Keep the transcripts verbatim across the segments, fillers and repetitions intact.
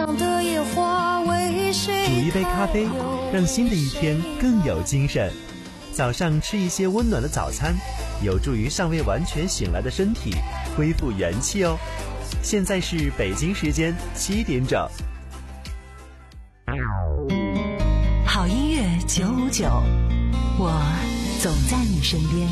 的野花为谁煮一杯咖啡，让新的一天更有精神。早上吃一些温暖的早餐，有助于尚未完全醒来的身体恢复元气哦。现在是北京时间七点整。 好音乐九五九，我总在你身边。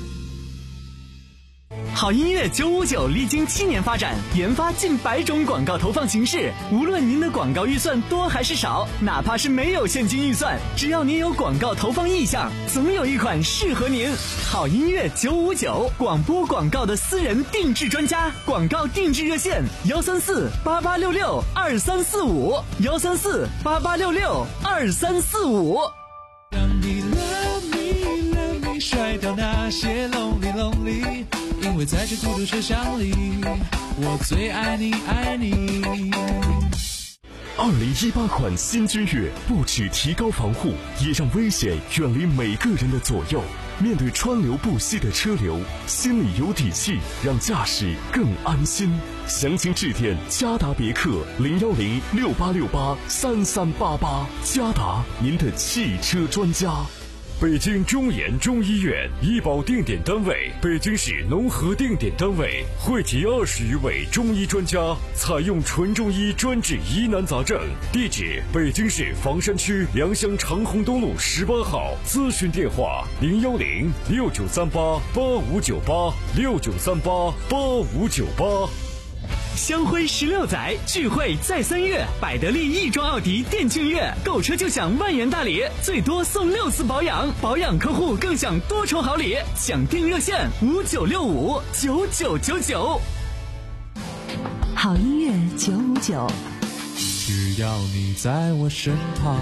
好音乐九五九历经七年发展，研发近百种广告投放形式。无论您的广告预算多还是少，哪怕是没有现金预算，只要您有广告投放意向，总有一款适合您。好音乐九五九，广播广告的私人定制专家，广告定制热线幺三四八八六六二三四五幺三四八八六六二三四五。 让你 love me love me 甩掉那些 lonely lonely，因为在这孤独车厢里，我最爱你爱你。 二零一八款新君越不只提高防护，也让危险远离每个人的左右。面对川流不息的车流，心里有底气，让驾驶更安心。详情致电嘉达别克零幺零六八六八三三八八，嘉达您的汽车专家。 北京中研中医院医保定点单位，北京市农合定点单位，汇集二十余位中医专家，采用纯中医专治疑难杂症。地址：北京市房山区良乡长虹东路十八号。咨询电话：零幺零六九三八八五九八六九三八八五九八。 香辉十六载，聚会再三月，百得利亦庄奥迪店庆月，购车就享万元大礼，最多送六次保养，保养客户更享多重好礼。享定热线五九六五九九九九。 好音乐九五九， 只要你在我身旁。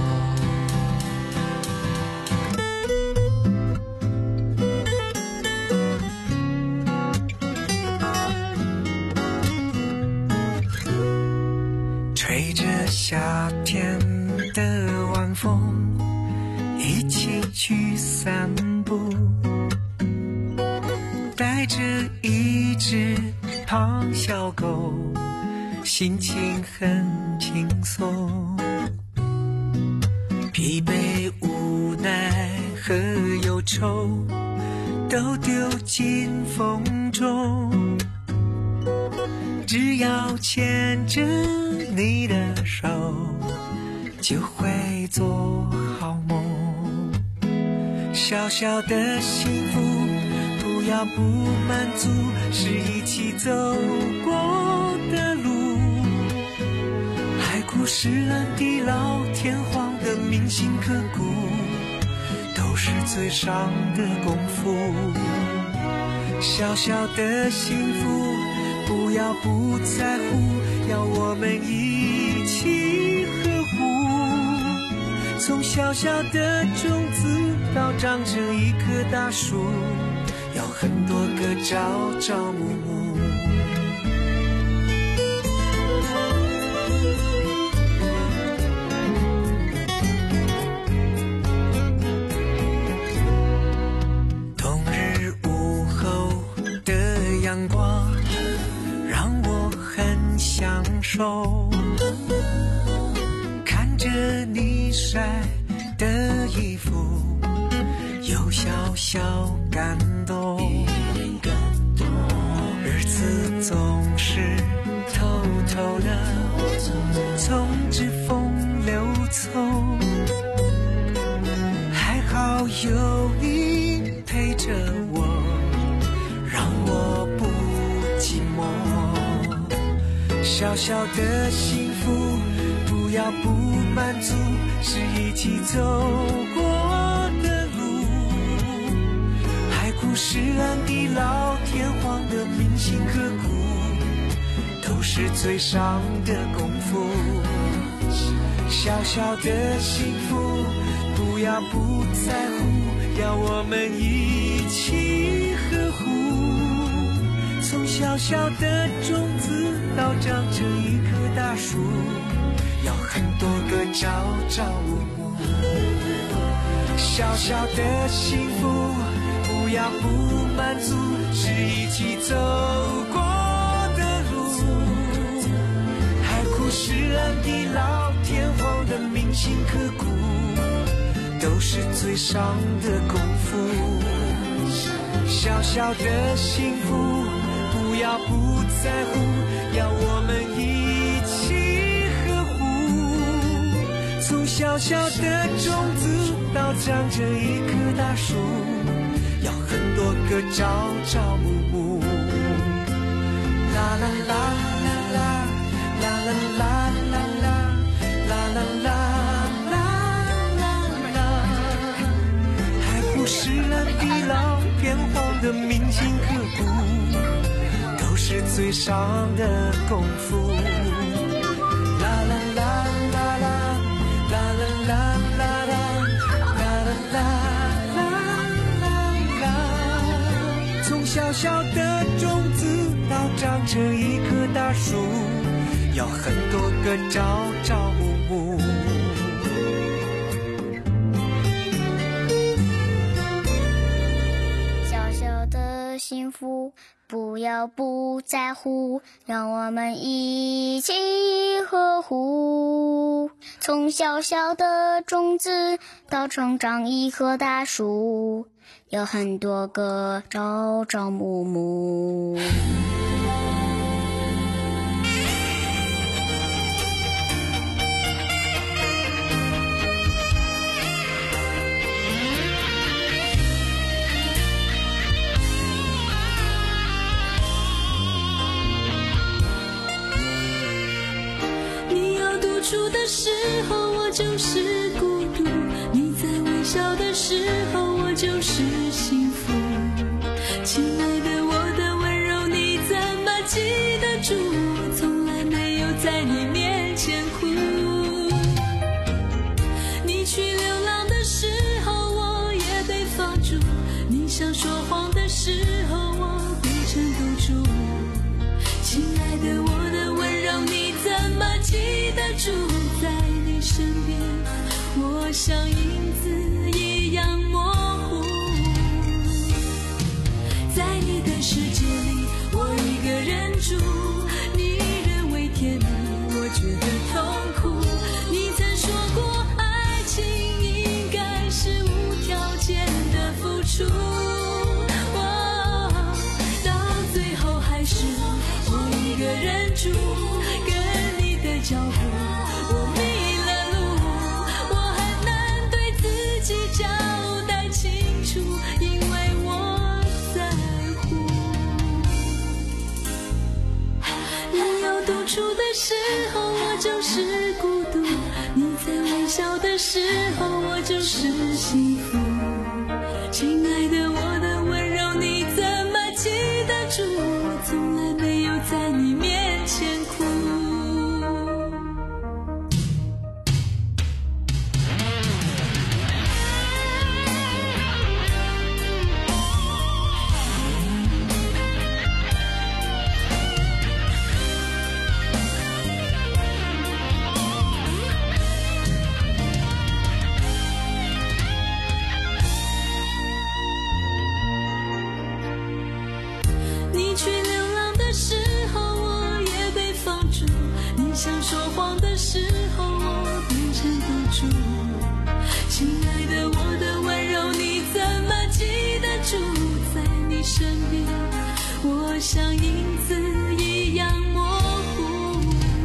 吹着夏天的晚风，一起去散步，带着一只胖小狗，心情很轻松。疲惫无奈和忧愁都丢进风中，只要牵着你的手，就会做好梦。小小的幸福，不要不满足，是一起走过的路。海枯石烂地老天荒的铭心刻骨，都是最伤的功夫。小小的幸福，不要不在乎，要我们一起呵护。从小小的种子到长成一棵大树，要很多个朝朝暮暮。冬日午后的阳光让我很享受，看着你晒的衣服，有小小感动。日子总是偷偷的从指缝流匆，还好有你陪着我，让我不寂寞。小小的幸福，不要不满足，是一起走过的路。海枯石烂地老天荒的铭心刻骨，都是最伤的功夫。小小的幸福，不要不在乎，要我们一起呵护。从小小的种子到长成一棵大树，要很多个朝朝暮暮。小小的幸福，不要不满足，是一起走过的路。海枯石烂地辛刻骨，都是最伤的功夫。小小的幸福，不要不在乎，要我们一起呵护。从小小的种子到长成一棵大树，要很多个朝朝暮暮。啦啦啦啦啦啦啦啦啦啦啦啦啦啦，还不是了地老天荒的铭心刻骨，都是最伤的功夫。啦啦啦啦啦啦啦啦啦啦啦啦啦，从小小的种子到长成一棵大树，要很多个朝朝暮暮。 小小的幸福，不要不在乎，让我们一起呵护。从小小的种子到成长一棵大树，有很多个朝朝暮暮。 处的时候我就是孤独，你在微笑的时候我就是幸福。亲爱的，我的温柔你怎么记得住？我从来没有在你面前哭。你去流浪的时候我也被放逐，你想说谎的时候我变成赌注。亲爱的，我的温柔你怎么记得住？在你身边我像影子一样模糊。在你的世界里我一个人住，你认为甜蜜我觉得痛苦。你曾说过爱情应该是无条件的付出，哦，到最后还是我一个人住，跟你的脚步我迷了路，我很难对自己交代清楚，因为我在乎。你有独处的时候我就是孤独，你在微笑的时候我就是幸福。亲爱的，我的温柔你怎么记得住？我从来没有在你面前哭。你去流浪的时候我也被放逐，你想说谎的时候我变成赌注。亲爱的，我的温柔你怎么记得住？在你身边我像影子一样模糊。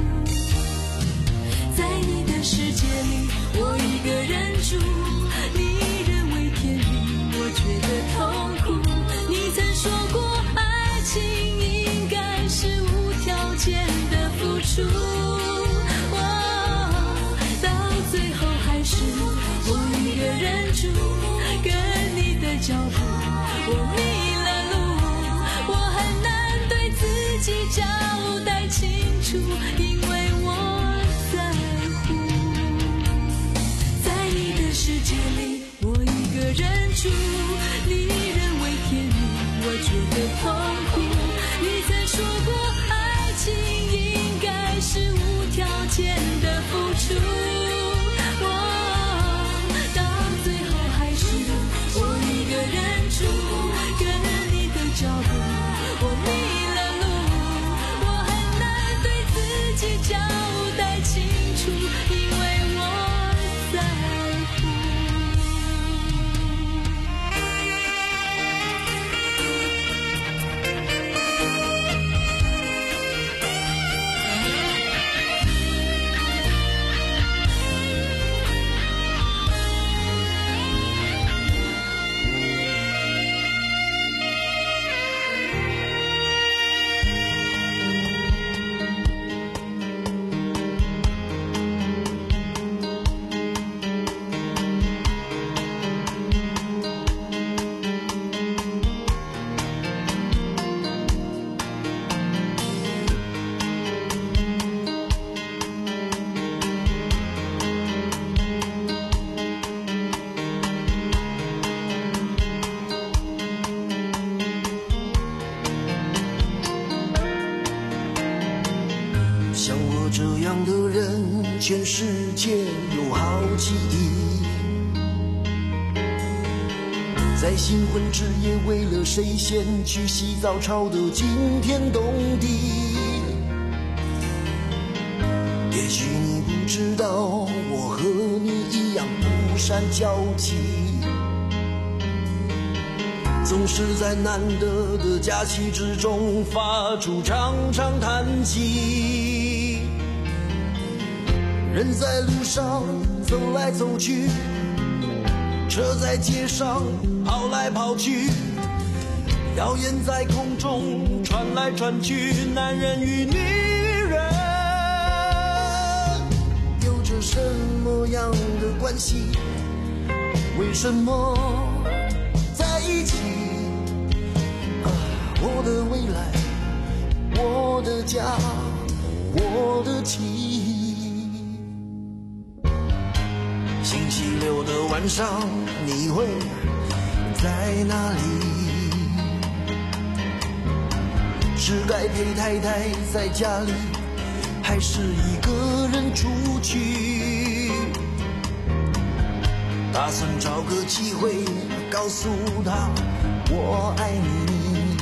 在你的世界里我一个人住，你认为甜蜜我觉得痛苦。你曾说过爱情应该是无条件的付出，哦，到最后还是我一个人住，跟你的脚步我迷了路，我很难对自己交代清楚，因为我在乎。在你的世界里我一个人住，你认为甜蜜我觉得痛苦。你曾说过爱情应该是无条件的付出，哦，到最后还是我一个人住，跟你的脚步我迷了路，我很难对自己交代清楚，因为我全世界有好几亿，在新婚之夜为了谁先去洗澡吵得惊天动地。也许你不知道，我和你一样不善交际，总是在难得的假期之中发出长长叹息。人在路上走来走去，车在街上跑来跑去，谣言在空中传来传去，男人与女人有着什么样的关系？为什么在一起？啊，我的未来，我的家，我的妻。星期六的晚上，你会在哪里？是该陪太太在家里，还是一个人出去？打算找个机会告诉他我爱你。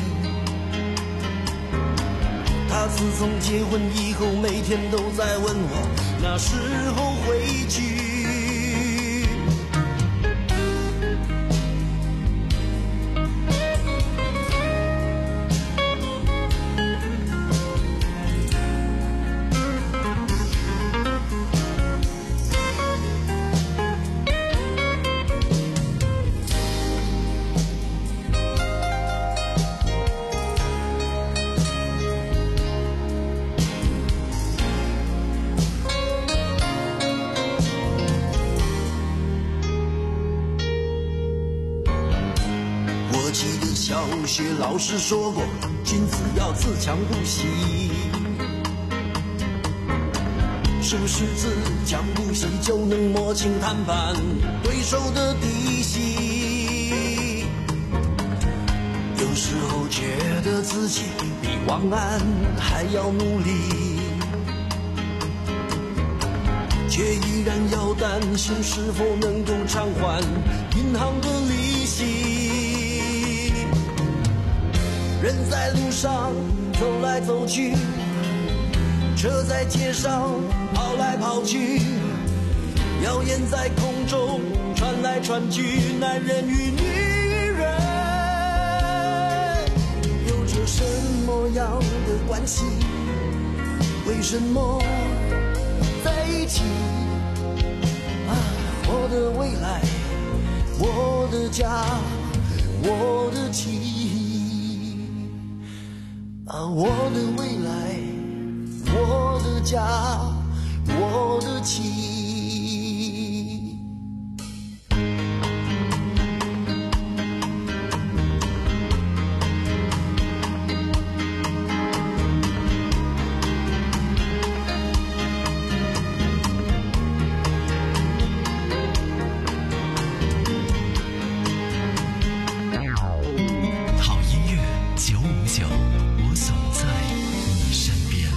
他自从结婚以后，每天都在问我那时候回去。小学老师说过，君子要自强不息。是不是自强不息就能摸清谈判对手的底细？有时候觉得自己比王安还要努力，却依然要担心是否能够偿还银行的利息。人在路上走来走去，车在街上跑来跑去，谣言在空中传来传去，男人与女人有着什么样的关系？为什么在一起？啊，我的未来，我的家，我的妻。啊，我的未来，我的家，我的妻。 好音乐九五九。我总在你身边。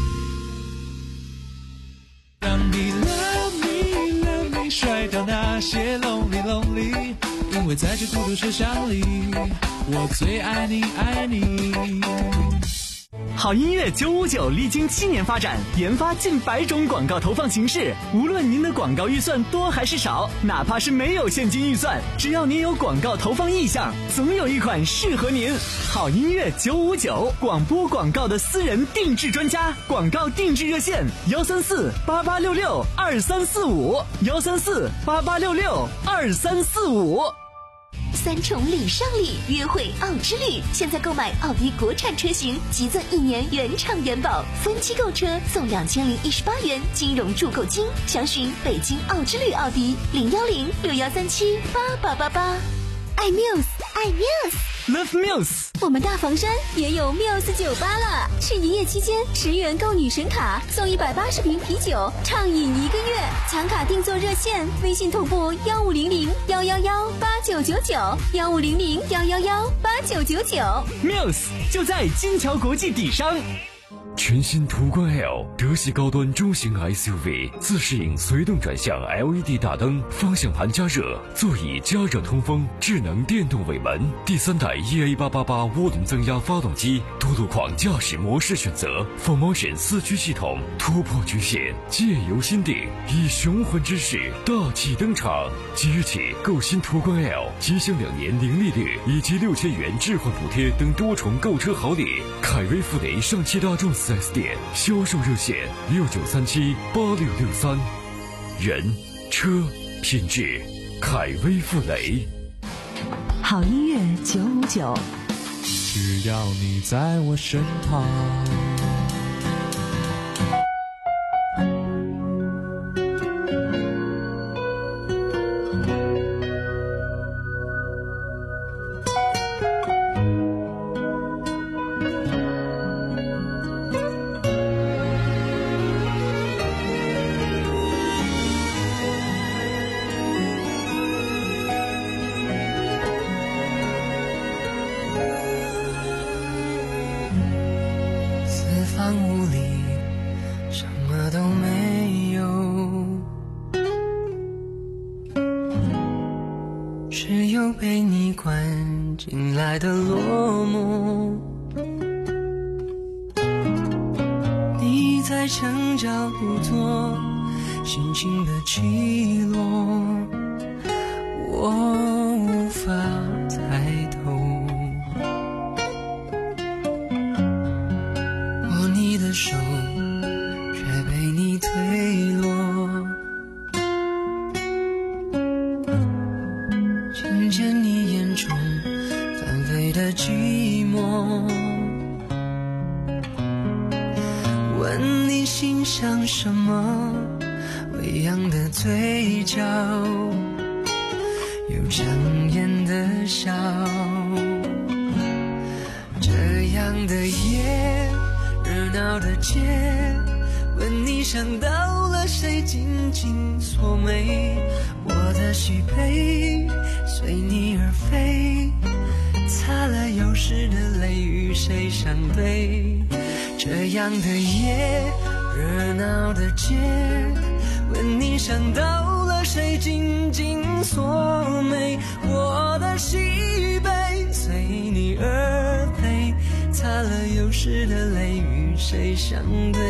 让你 love me love me 甩掉那些 lonely lonely， 因为在这孤独车厢里，我最爱你爱你。 好音乐九五九历经七年发展，研发近百种广告投放形式。无论您的广告预算多还是少，哪怕是没有现金预算，只要您有广告投放意向，总有一款适合您。好音乐九五九，广播广告的私人定制专家，广告定制热线幺三四八八六六二三四五幺三四八八六六二三四五。 三重礼上礼，约会奥之旅。现在购买奥迪国产车型，即赠一年原厂原保，分期购车送两千零一十八元金融助购金。详询北京奥之旅奥迪零幺零六幺三七八八八八。爱 Muse， 爱 Muse。Love Muse， 我们大房山也有 Muse 酒吧了。是营业期间，十元购女神卡送一百八十瓶啤酒，畅饮一个月。抢卡订座热线：微信同步幺五零零幺幺幺八九九九幺五零零幺幺幺八九九九。 Muse 就在金桥国际底商。 全新途观 L 德系高端中型 S U V， 自适应随动转向 L E D 大灯，方向盘加热，座椅加热通风，智能电动尾门，第三代 E A 八八八涡轮增压发动机，多路况驾驶模式选择 ，Four Motion 四驱系统，突破局限，借由心定，以雄浑之势大气登场。即日起购新途观 L， 即享两年零利率以及六千元置换补贴等多重购车好礼。凯威富雷上汽大众 四 S 店销售热线六九三七八六六三。人车品质，凯威富雷。 好音乐九五九， 只要你在我身旁。 只有被你关进来的落寞，你在墙角独坐，心情的起落，我无法抬头。握你的手，却被你推落。听见你眼中翻飞的寂寞，问你心想什么，微扬的嘴角，有强颜的笑。这样的夜，热闹的街，问你想到了谁，紧紧锁眉。我的喜悲随你而飞，擦了有时的泪，与谁相对？这样的夜，热闹的街，问你想到了谁，紧紧锁眉。我的喜悲随你而飞，擦了有时的泪，与谁相对？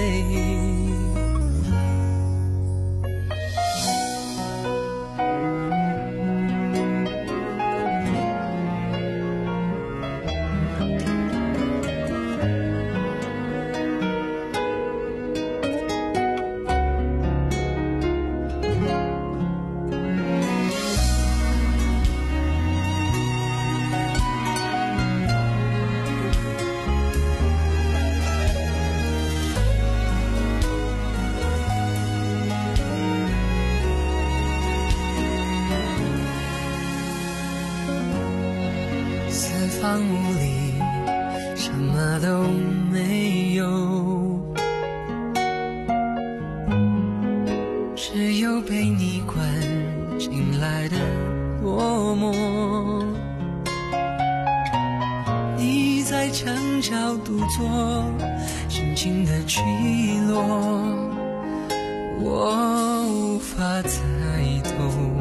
四方无里，什么都没有，只有被你关进来的落寞。你在墙角独坐，心情的起落，我无法抬头。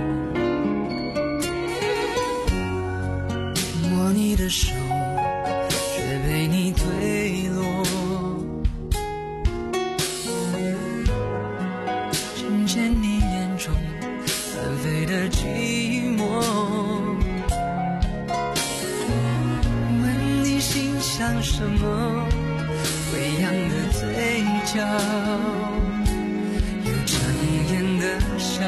握你的手，却被你推落。听见你眼中翻飞的寂寞，问你心想什么，微扬的嘴角，有强颜的笑。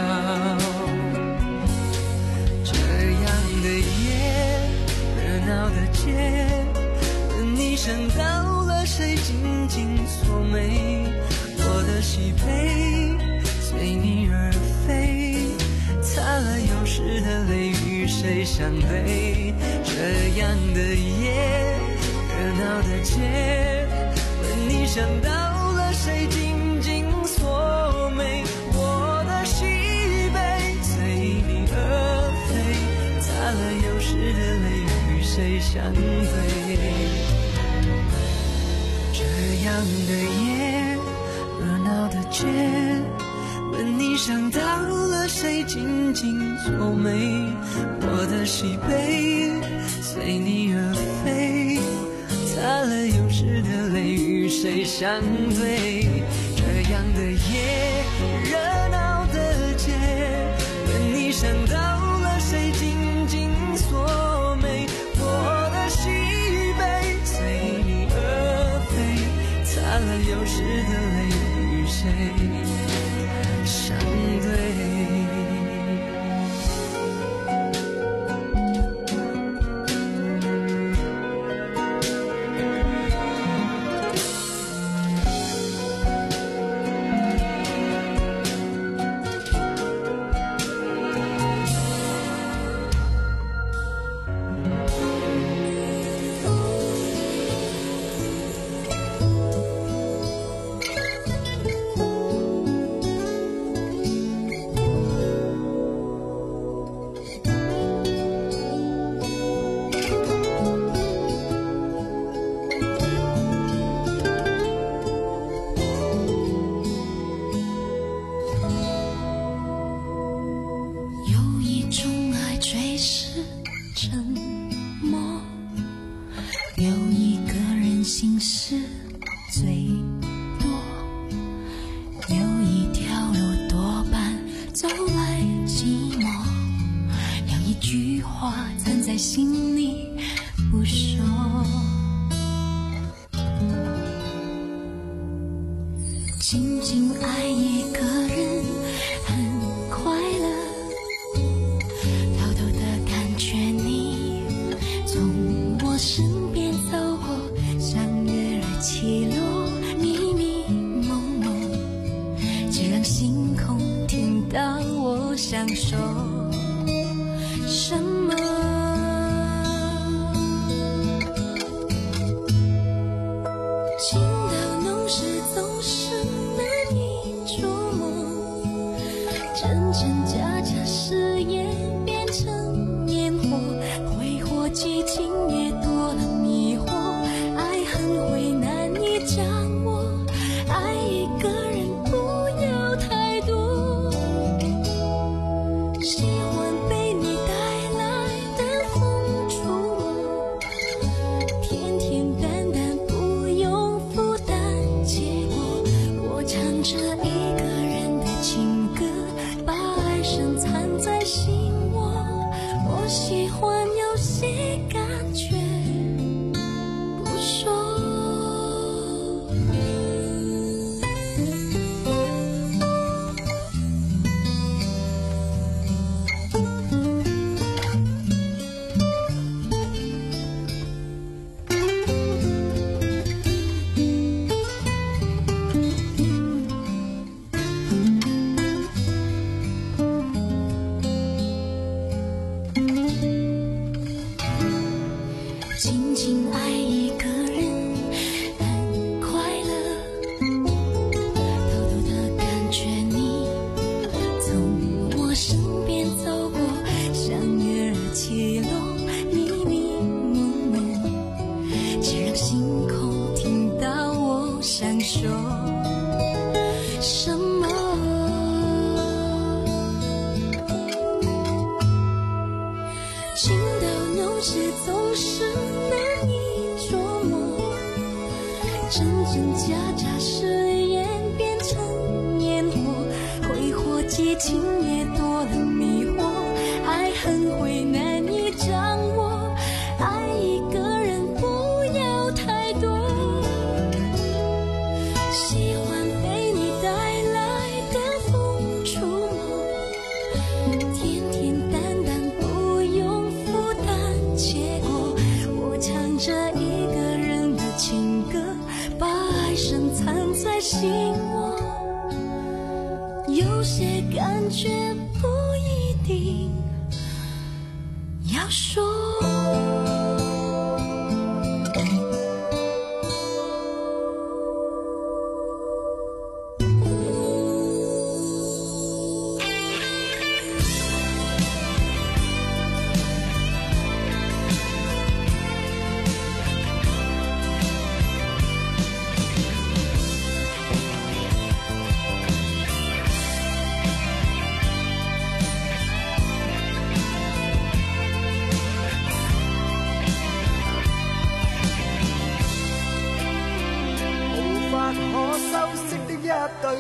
这样的夜，热闹的街，问你想到了谁，紧紧锁眉。我的喜悲随你而飞，擦了有时的泪，与谁相对？这样的夜，热闹的街，问你想到了谁，紧紧锁眉。我的喜悲随你而飞，擦了有时的泪，与谁相对？这样想到了谁紧紧锁眉，我的喜悲随你而飞，擦了又湿的泪与谁相对？这样的夜，热闹的街，问你想到了谁紧紧锁眉，我的喜悲随你而飞，擦了又湿的泪与谁相对？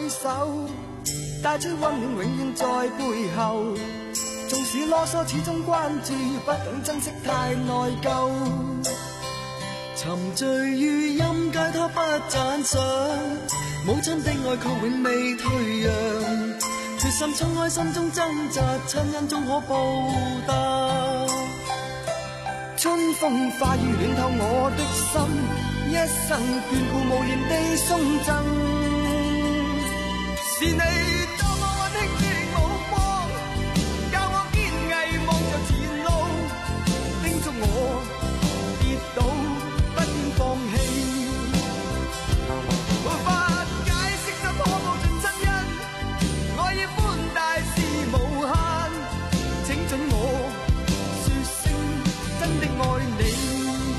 手，帶出溫暖永遠在背後。縱使囉嗦始終關注，不懂珍惜太內疚。沉醉於音階他不讚賞，母親的愛卻永未退讓。決心衝開心中掙扎，親恩終可報答。春風化雨暖透我的心，一生眷顧無言地送贈。是你多麼溫馨的目光，教我堅毅望着前路，叮囑我跌倒不應放棄。無法解釋怎可報盡親恩，愛意寬大是無限，請准我說聲真的愛你。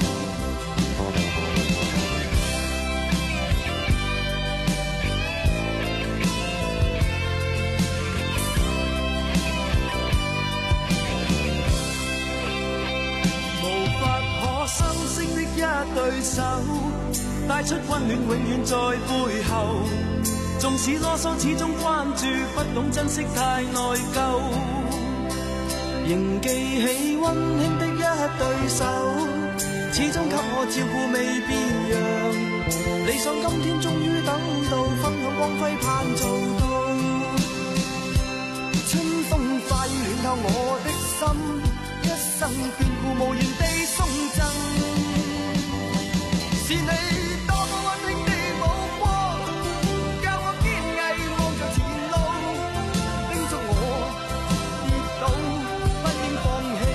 收聲的一對手，帶出溫暖永遠在背後。縱使囉嗦始終關注，不懂珍惜太內疚。仍記起溫馨的一對手，始終給我照顧未變樣。理想今天終於等到，分享光輝盼做到。春風化雨暖透我的心，一生眷顧無言地送贈。是你多麼溫馨的目光，教我堅毅望着前路，叮囑我跌倒不應放棄。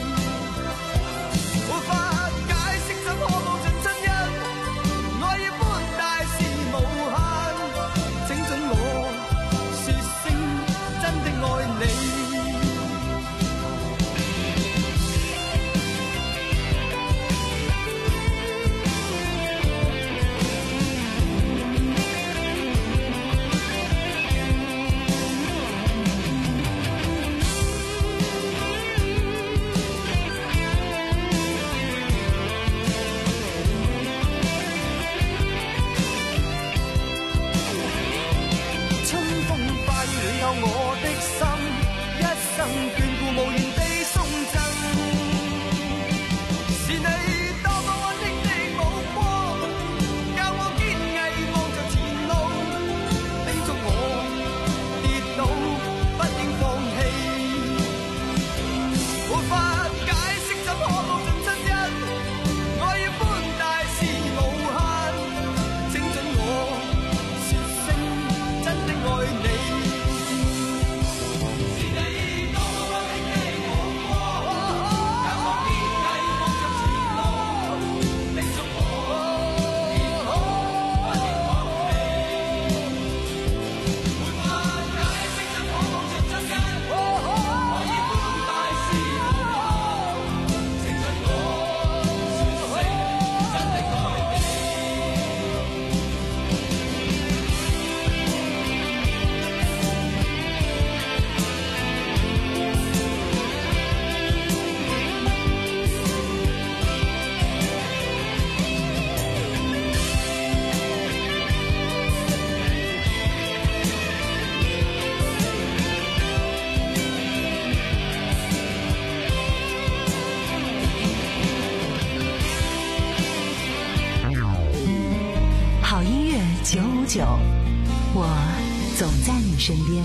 無法解釋怎可報盡親恩，愛意寬大是無限，請准我說聲真的愛你。 九五九，我总在你身边。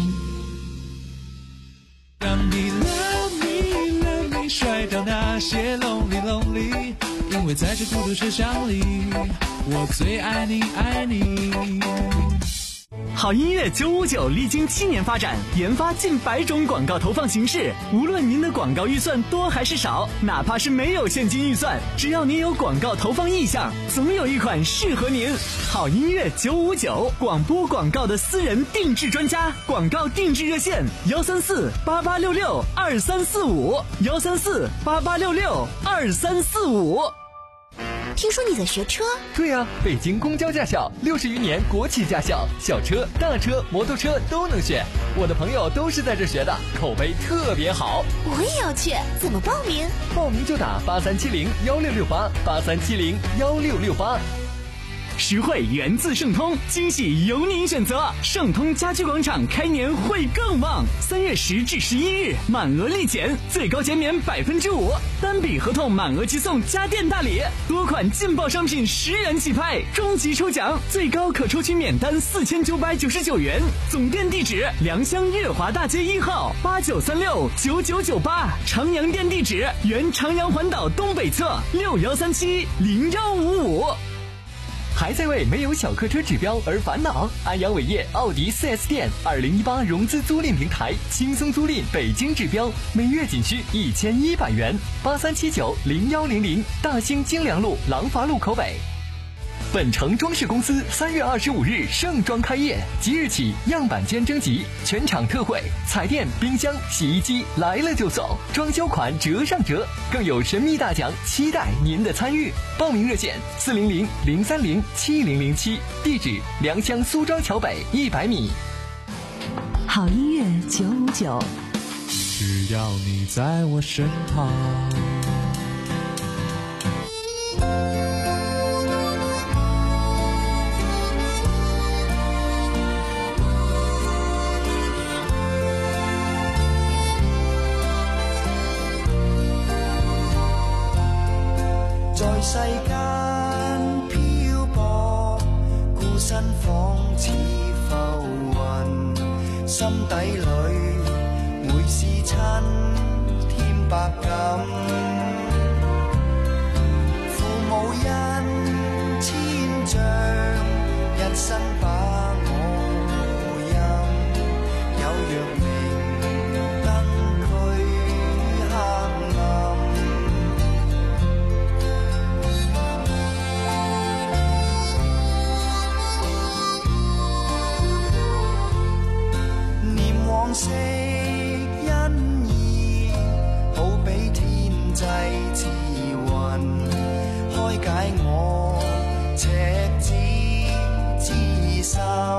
让你 love me love me 甩掉那些 lonely lonely， 因为在这孤独车厢里，我最爱你爱你。 好音乐九五九历经七年发展，研发近百种广告投放形式。无论您的广告预算多还是少，哪怕是没有现金预算，只要您有广告投放意向，总有一款适合您。好音乐九五九，广播广告的私人定制专家，广告定制热线：幺三四八八六六二三四五，幺三四八八六六二三四五。 听说你在学车？ 对呀、啊，北京公交驾校六十余年国企驾校，小车、大车、摩托车都能选。我的朋友都是在这学的，口碑特别好。 我也要去，怎么报名？ 报名就打八三七零幺六六八，八三七零幺六六八。 实惠源自盛通，惊喜由您选择。盛通家居广场开年会更旺，三月十至十一日满额立减，最高减免百分之五，单笔合同满额即送家电大礼，多款劲爆商品十元起拍，终极抽奖最高可抽取免单四千九百九十九元。总店地址：良乡悦华大街一号八九三六九九九八，长阳店地址：原长阳环岛东北侧六幺三七零幺五五。 还在为没有小客车指标而烦恼？安阳伟业奥迪 四 S 店二零一八融资租赁平台，轻松租赁北京指标，每月仅需一千一百元。八三七九零幺零零，大兴京良路廊坊路口北。本城装饰公司三月二十五日盛装开业，即日起样板间征集，全场特惠，彩电、冰箱、洗衣机来了就送，装修款折上折，更有神秘大奖，期待您的参与。报名热线：四零零零三零七零零七，地址：良乡苏庄桥北一百米。 好音乐九五九， 只要你在我身旁。 在世間漂泊，孤身仿似浮雲，心底裏每是親添百感。父母恩千丈，一生把我任，有若明燈驅黑暗。往昔恩義，好比天際慈雲，開解我赤子之心，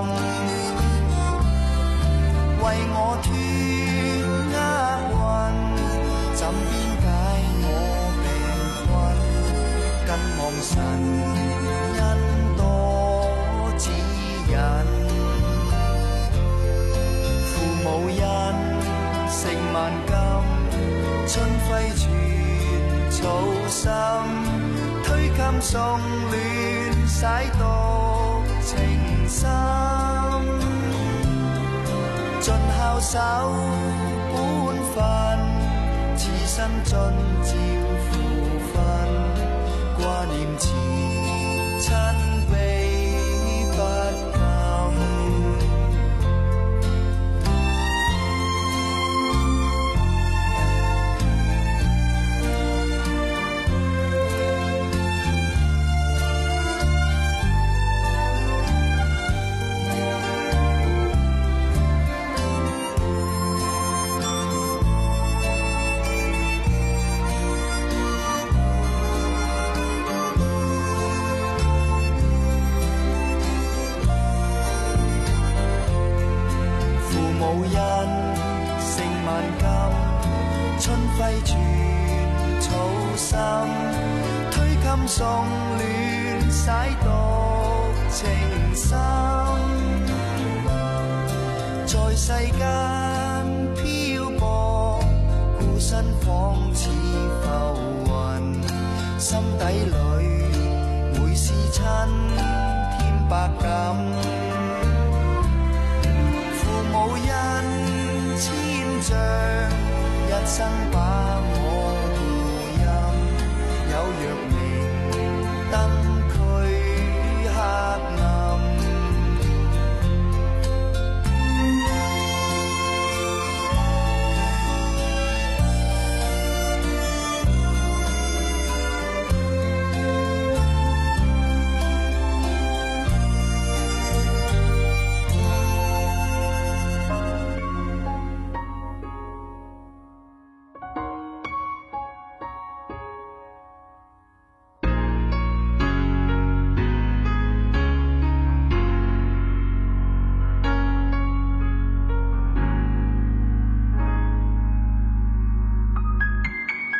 為我脫厄運，怎邊解我病困，更望神恩多指引。無人成萬金，春暉全草心，推襟送暖，洗獨情深，盡孝守本分，此生盡照父分，掛念前親悲不揮全草心，推襟送暖，洗獨情深，在世間漂泊，孤身仿似浮雲，心底裏每是親添百感，父母恩千丈，一生把我護蔭，有若明燈驅黑暗。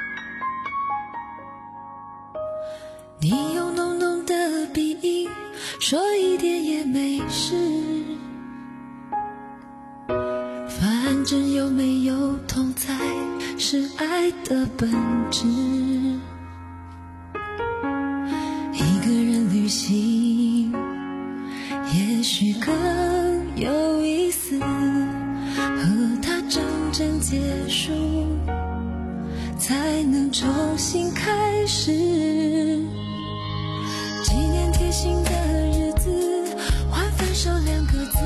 你有浓浓的鼻音， 说一点也没事，反正有没有痛才是爱的本质。一个人旅行也许更有意思，和他真正结束才能重新开始。纪念贴心的日子换分手两个字，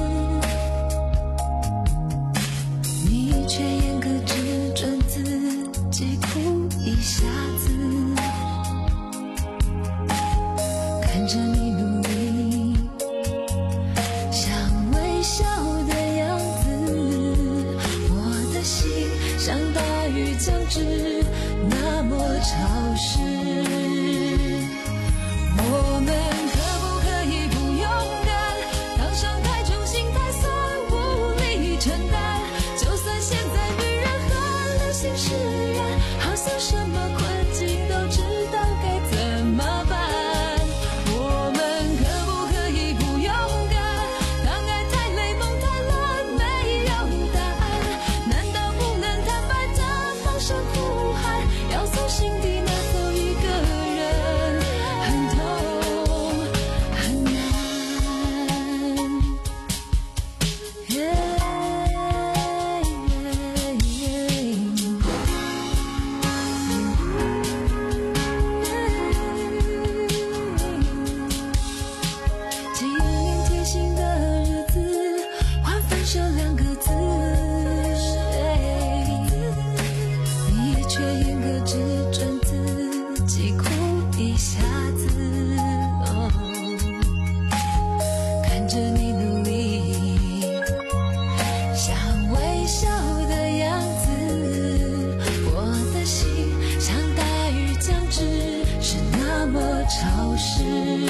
你却严格只准自己哭一下子。看着你努力想微笑的样子，我的心像大雨将至，那么潮湿。我们可不可以不勇敢，当伤太重心太酸无力承担，就算现在女人很流行释然，好像什么困境都知道该怎么办。我们可不可以不勇敢，当爱太累梦太乱没有答案，难道不能坦白的放声呼喊，要从心底拿走一个人，很痛很难。纪念贴心的日子换分手两个字，你却严格只准自己哭一下子。哦，看着你努力想微笑的样子，我的心像大雨将至，是那么潮湿。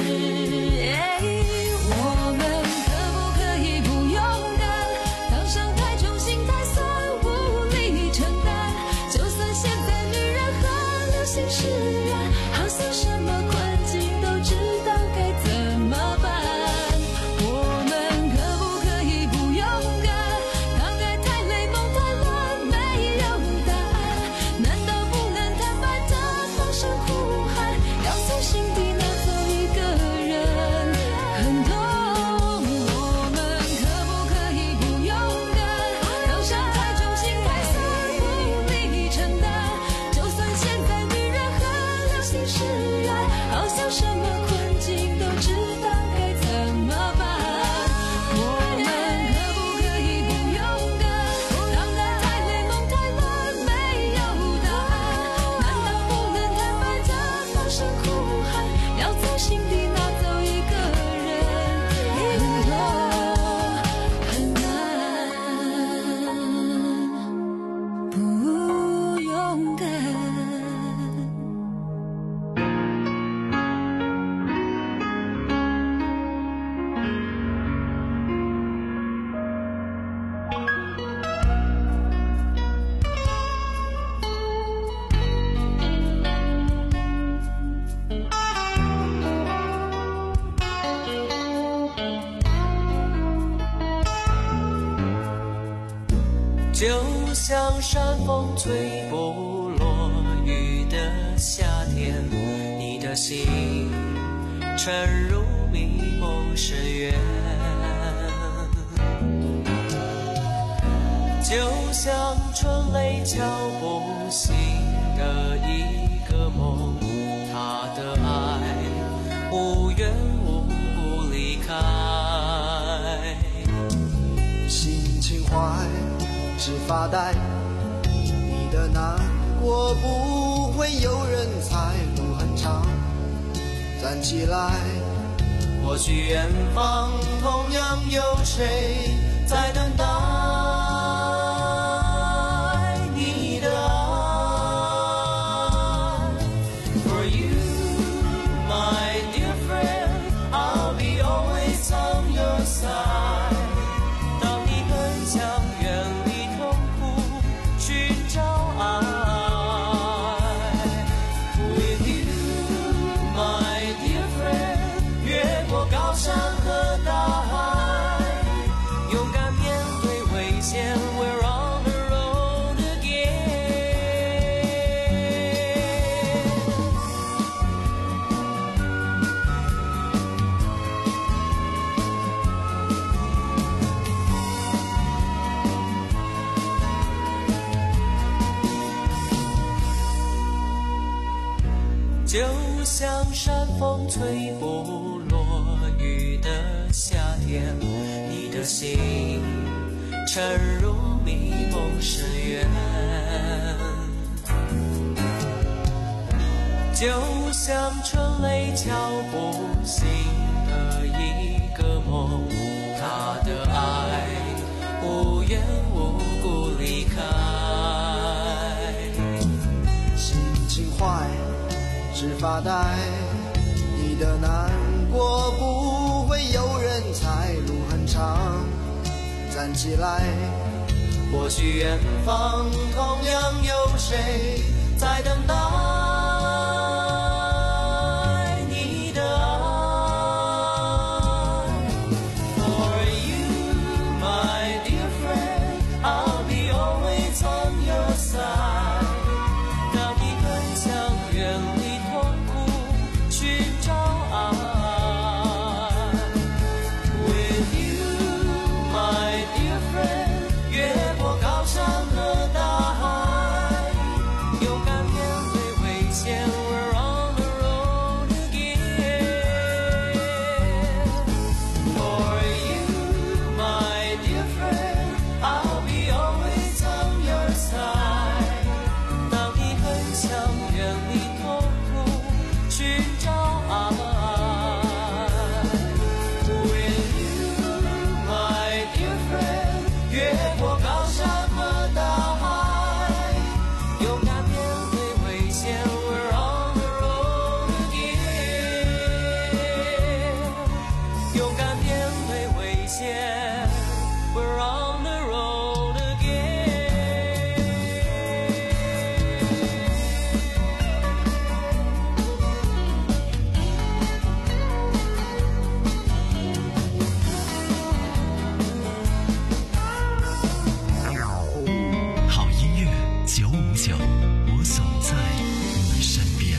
我们可不可以不勇敢，当伤太重心太酸无力承担，就算现在女人很流行释然，好像什么困境都知道该怎么办。我们可不可以不勇敢，当爱太累梦太乱没有答案，难道不能坦白的放声呼喊，要从心底拿走一个人，很痛。我们可不可以不勇敢，当伤太重心太酸无力承担，就算现在女人很流行释然，好像什么困境都知道该怎么办。我们可不可以不勇敢，当爱太累梦太乱没有答案，难道不能坦白的放声呼喊，要从心底拿走一个人，很痛很难。不勇敢。 就像山风吹不落雨的夏天，你的心沉入迷梦深渊。就像春雷敲不醒的一个梦，他的爱无缘无故离开。 心情坏是发呆，你的难过不会有人猜，路很长，站起来。 或许远方同样有谁在等待你的爱。For you, my dear friend, I'll be always on your side。当你很想远离痛苦，寻找爱。With you, my dear friend，越过高险 We're on the road again 就像山风吹不落雨的夏天，你的心沉入迷梦深渊，就像春雷敲不醒的一个梦，他的爱无缘无故离开， 心情坏只发呆，你的难过不会有人猜，路很长，站起来， 或许远方同样有谁在等待你的爱。 For you, my dear friend, I'll be always on your side。 当你很想远离痛苦，寻找爱。 With you, my dear friend， 越过高山和大海，勇敢面对危险 We're on the road again For you, my dear friend I'll be always on your side 当你很想远离痛苦寻找爱 With you, my dear friend 越过高山和大海勇敢面对危险 We're on the road again 勇敢面对危险 We're on the road again 好音乐九五九，我总在你身边。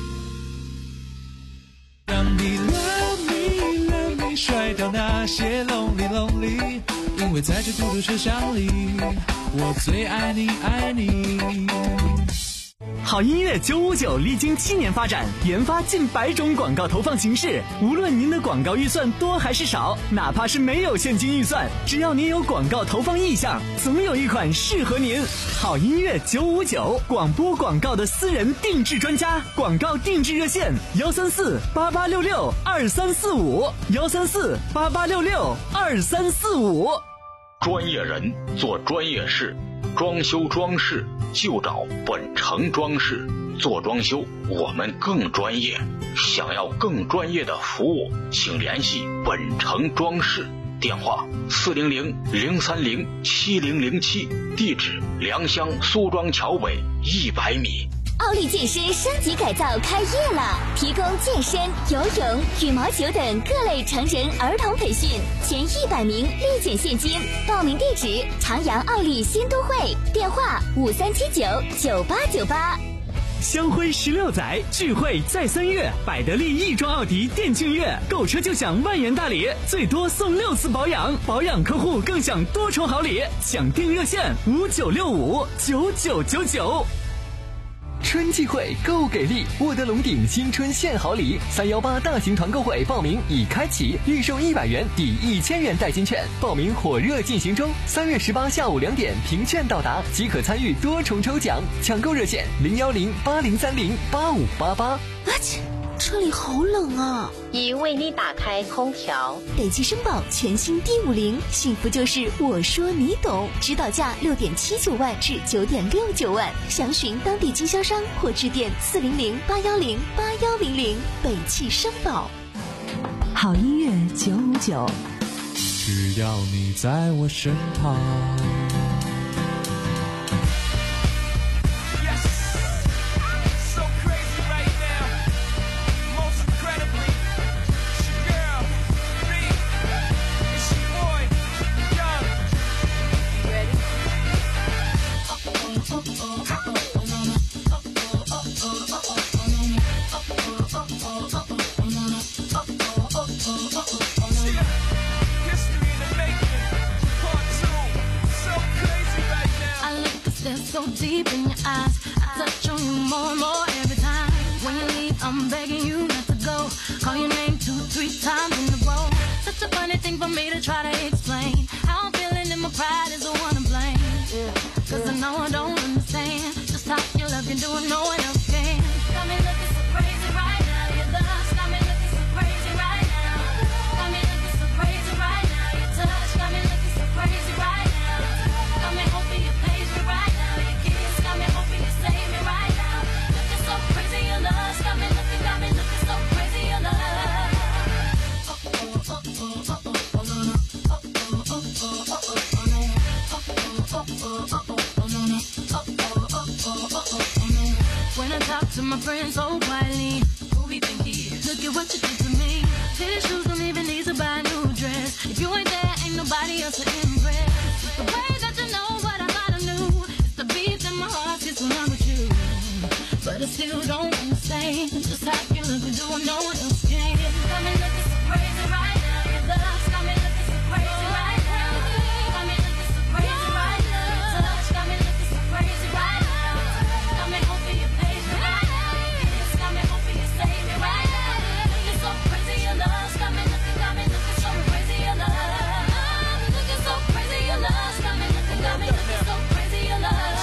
让你 love me love me 甩掉那些 lonely lonely， 因为在这孤独车厢里，我最爱你爱你。 好音乐九五九历经七年发展，研发近百种广告投放形式。无论您的广告预算多还是少，哪怕是没有现金预算，只要您有广告投放意向，总有一款适合您。好音乐九五九，广播广告的私人定制专家，广告定制热线：幺三四八八六六二三四五，幺三四八八六六二三四五。 专业人做专业事，装修装饰就找本城装饰。做装修我们更专业，想要更专业的服务，请联系本城装饰，电话四零零零三零七零零七，地址良乡苏庄桥尾一百米。 奥利健身升级改造开业了，提供健身、游泳、羽毛球等各类成人儿童培训，前一百名立减现金。报名地址：长阳奥利新都会，电话五三七九九八九八。 香辉十六载，聚会在三月，百得利亦庄奥迪电竞月，购车就享万元大礼，最多送六次保养，保养客户更享多重好礼。抢订热线五九六五九九九九。 春季会购给力，沃德龙鼎新春献好礼，三幺八大型团购会报名已开启，预售一百元抵一千元代金券，报名火热进行中。三月十八下午两点凭券到达即可参与多重抽奖，抢购热线零幺零八零三零八五八八。 啊切，车里好冷啊！ 已为你打开空调。 北汽绅宝全新 D 五零，幸福就是我说你懂，指导价六点七九万至九点六九万，详询当地经销商或致电四零零八幺零八幺零零。北汽绅宝。 好音乐九五九， 只要你在我身旁。 Ready? so deep in your eyes. I touch on you more and more every time. When you leave, I'm begging you not to go. Call your name two, three times in a row. Such a funny thing for me to try to explain. How I'm feeling and my pride is the one to blame. Yeah. Cause I know I don't understand just how you love can do it, no one else can. Got me looking so crazy right now. Your love got me looking so crazy right now. Got me looking so crazy right now. Your touch got me looking so crazy right now. Got me hoping you page me right now. Your kiss got me hoping you save me right now. Looking so crazy, your love got me looking, got me looking so crazy, your love. When I talk to my friends so quietly, who we think he is? Look at what you did to me. His shoes don't even need to buy a new dress. If you ain't there, ain't nobody else to impress. It's the way that you know what I thought I knew. It's the beat in my heart gets when I'm with you. But I still don't understand just how you look and do what no one else can. Got me looking so crazy right now. Your love's got me looking so crazy right now. Got me looking so crazy right now. Your touch got me looking so crazy right now. Got me hoping you page me right now. Your kiss got me hoping you save me right now. Looking so crazy, your love's got me looking, got me looking so crazy, your love. Looking so crazy, your love's got me looking, got me looking so crazy, your love.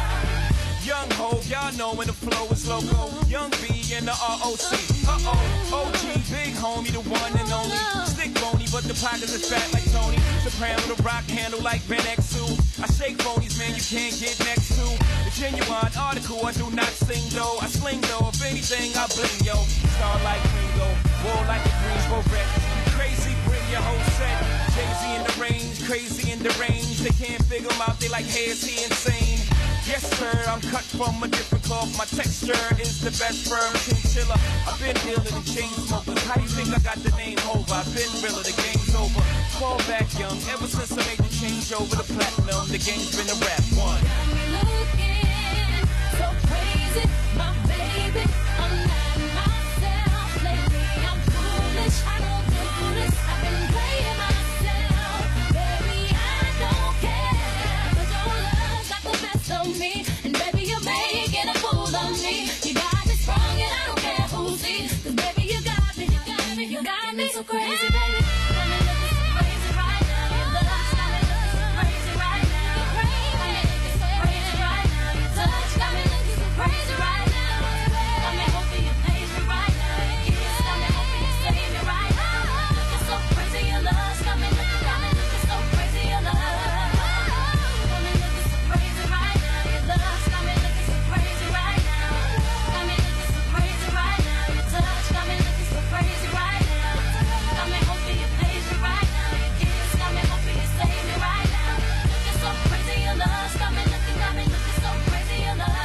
Young Ho, y'all know when the flow is loco. Young B and the R O C. Uh-oh, O G, big homie, the one and only. Stick bony, but the pockets is fat like Tony. Soprano, the rock handle like Ben X two. I shake phonies, man, you can't get next to. The genuine article, I do not sing though. I sling though, if anything, I bling yo. Star like Ringo, war like a Greensboro red. Crazy, bring your whole set. Jay-Z in the range, crazy in the range. They can't figure him out, they like, hey, is he insane? Yes, sir, I'm cut from a different cloth. My texture is the best firm chinchilla. I've been dealing in chain smokers. How you think I got the name over? I've been realer, the game's over. Fall back young, ever since I made the change over the platinum, the game's been a rap one. Got me looking so crazy, my baby. I'm not myself lately. I'm foolish, I don't do this. I've been playing myself, baby. I don't care, 'cause your love got the best of me, and baby you're making a fool of me. You got me strong and I don't care who sees, 'cause baby you got me, you got me, you got me so crazy, baby. Got me looking so crazy right now. Your love got me looking so crazy right now. Got me looking so crazy right now. Your touch got me looking so crazy right now. Got me hoping you page me right now. Your kiss got me hoping you save me right now. Looking so crazy, your love got me looking, got me looking so crazy, your love. Got me looking so crazy right now. Your love got me looking so crazy right now. Got me looking so crazy right now. Your touch got me looking so crazy right now. Got me hoping you page me right now. Your kiss got me hoping you save me right now. Looking so crazy, your love got me looking, got me looking so crazy, your love.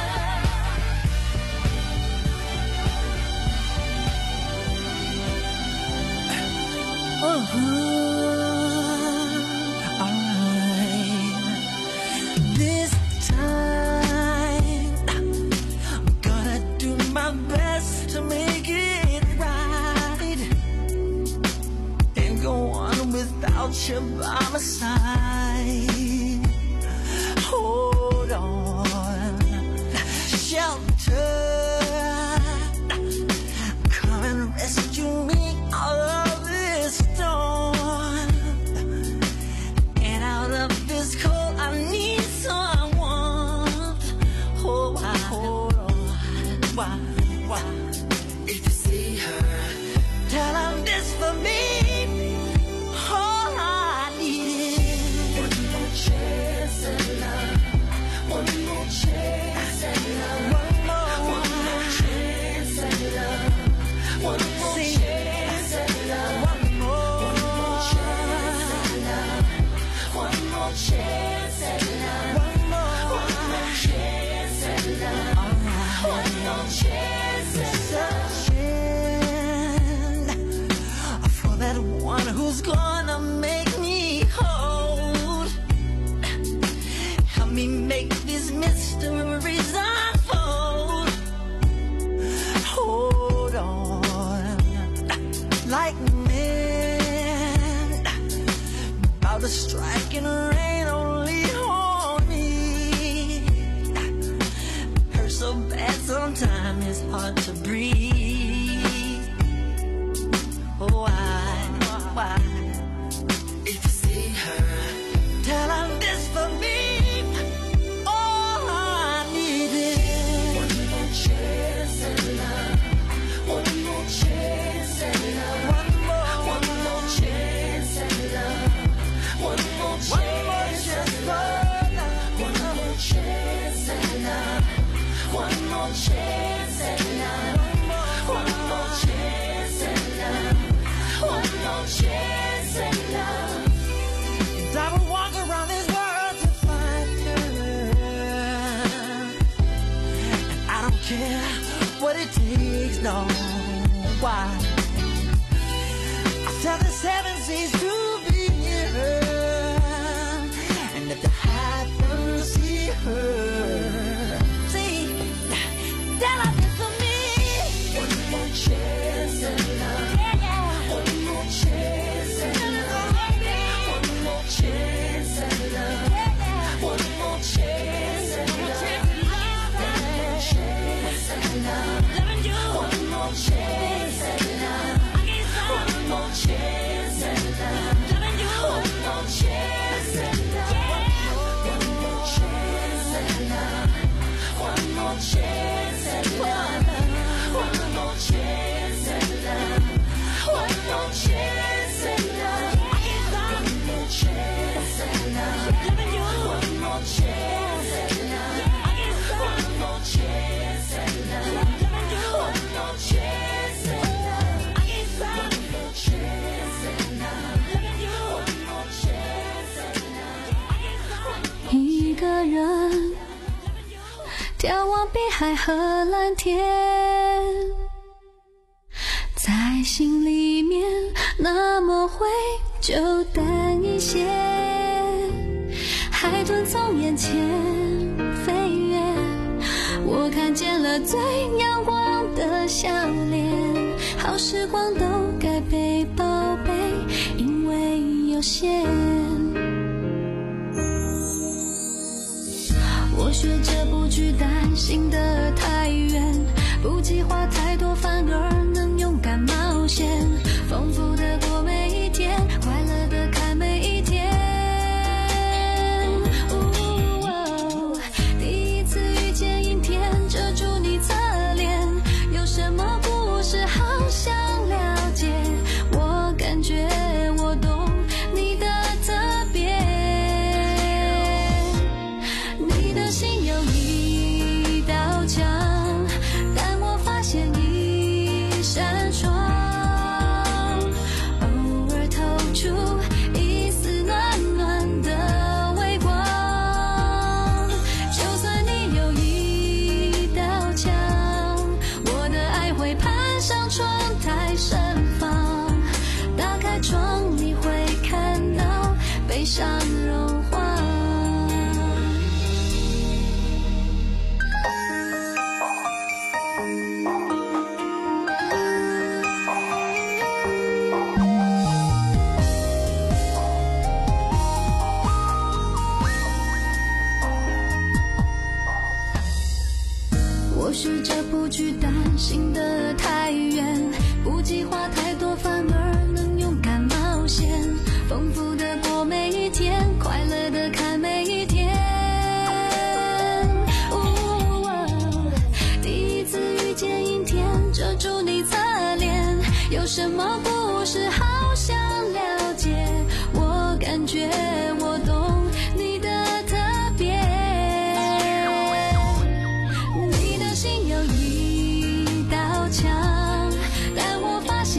Uh-huh. Alright. This time I'm gonna do my best to make it right and go on without you by my side. Hold on, shelter, come and rescue me out of this storm and out of this cold. I need someone. Oh, I, hold on, why, why? If you see her, tell her this for me. All I need is one more chance at love, one more chance at love, one more, one more chance at love, one more chance at love, one more, one more chance at love, one more chance at love, one more, one more chance at love, one more chance at love, for that one who's gonna make me whole. Help me make these mysteries unfold. Hold on, like men, about to strike and rain only on me. it takes, no. Why? After the seven seas to be near her, and if the heavens see her, see, tell her this for me. One more chance at love. Yeah, yeah. One more chance at love. One more chance at love. Yeah, yeah. One more chance at love. Loving you. One more chance at love. One more chance at love. Loving you. One more chance at love. One more chance at love. One more chance at love. One more chance at love. One more chance at love. One more chance at love. Loving you. One more chance at love. One more chance at love. Loving you. One more chance at love. One more chance at love. Loving you. One more chance at love. 一个人眺望碧海和蓝天，在心里面那么会就淡一些。海豚从眼前飞越，我看见了最阳光的笑脸。好时光都该被宝贝，因为有限。我学着不去担心的太远，不计划太多，反而能勇敢冒险，丰富的过每一天，快乐的看每一天。哦，第一次遇见阴天，遮住你侧脸，有什么故事好想了解？我感觉我懂你的特别。你的心有一道墙，但我发现一扇窗，偶尔透出一丝暖暖的微光。就算你有一道墙，我的爱会攀上窗台盛放。打开窗，你会看到悲伤融化。我试着不去担心的太远，不计划太多，反而能勇敢冒险，丰富的过每一天，快乐的看每一天。哦，第一次遇见阴天，遮住你侧脸，有什么故事好想了解？我感觉我懂你的特别。心有一道墙，但我发现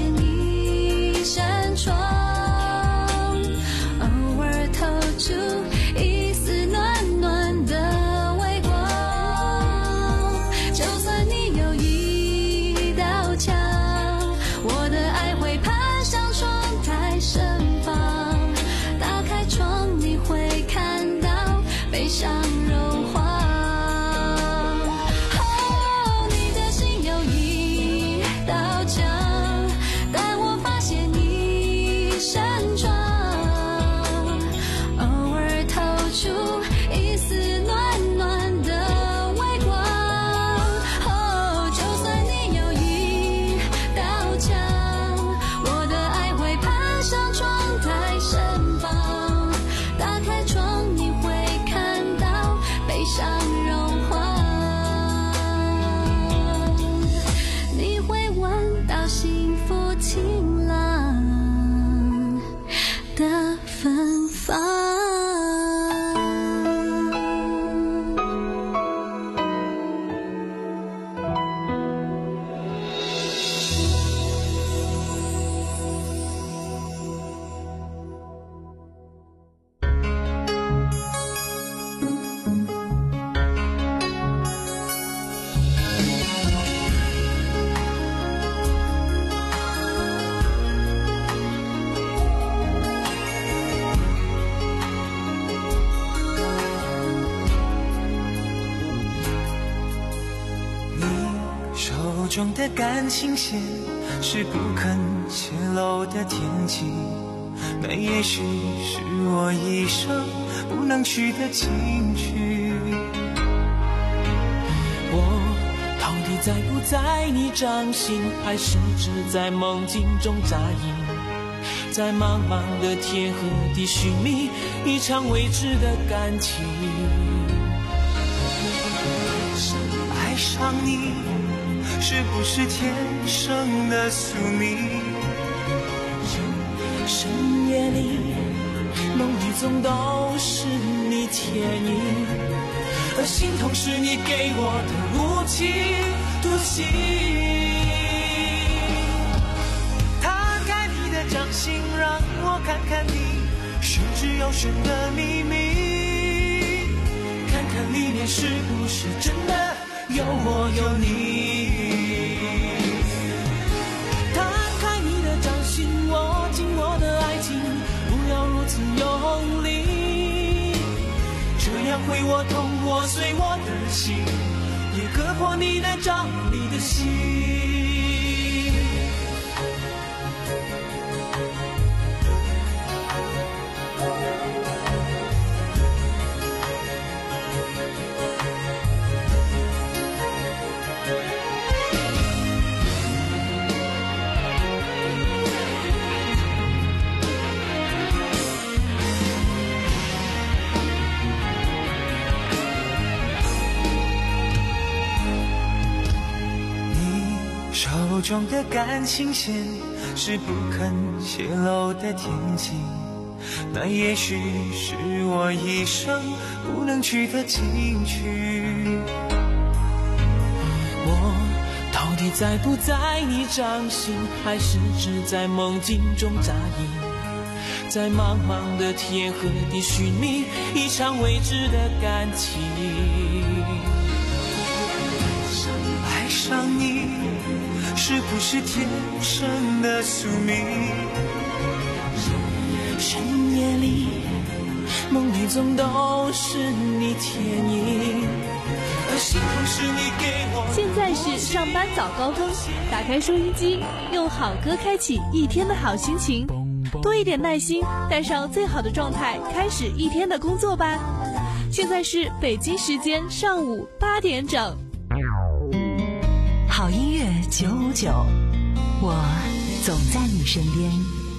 中的感情线是不肯泄露的天机，那也许是我一生不能去的禁区。 我到底在不在你掌心，还是只在梦境中扎营，在茫茫的天和地寻觅一场未知的感情。 爱上你是不是天生的宿命？ 深夜里梦里总都是你倩影，而心痛是你给我的无情突袭。摊开你的掌心，让我看看你玄之又玄的秘密，看看里面是不是真的有我有你。摊开你的掌心，握紧我的爱情，不要如此用力，这样会我痛，我碎我的心，也割破你那张力的心。手中的感情线是不肯泄露的天机，那也许是我一生不能去的禁区。我到底在不在你掌心，还是只在梦境中扎营，在茫茫的天和地寻觅一场未知的感情。爱上你是不是天生的宿命？深夜里梦里总都是你倩影，而心痛是你给我。 现在是上班早高峰，打开收音机，用好歌开启一天的好心情，多一点耐心，带上最好的状态，开始一天的工作吧。现在是北京时间上午八点整。 好音乐九五九，我总在你身边。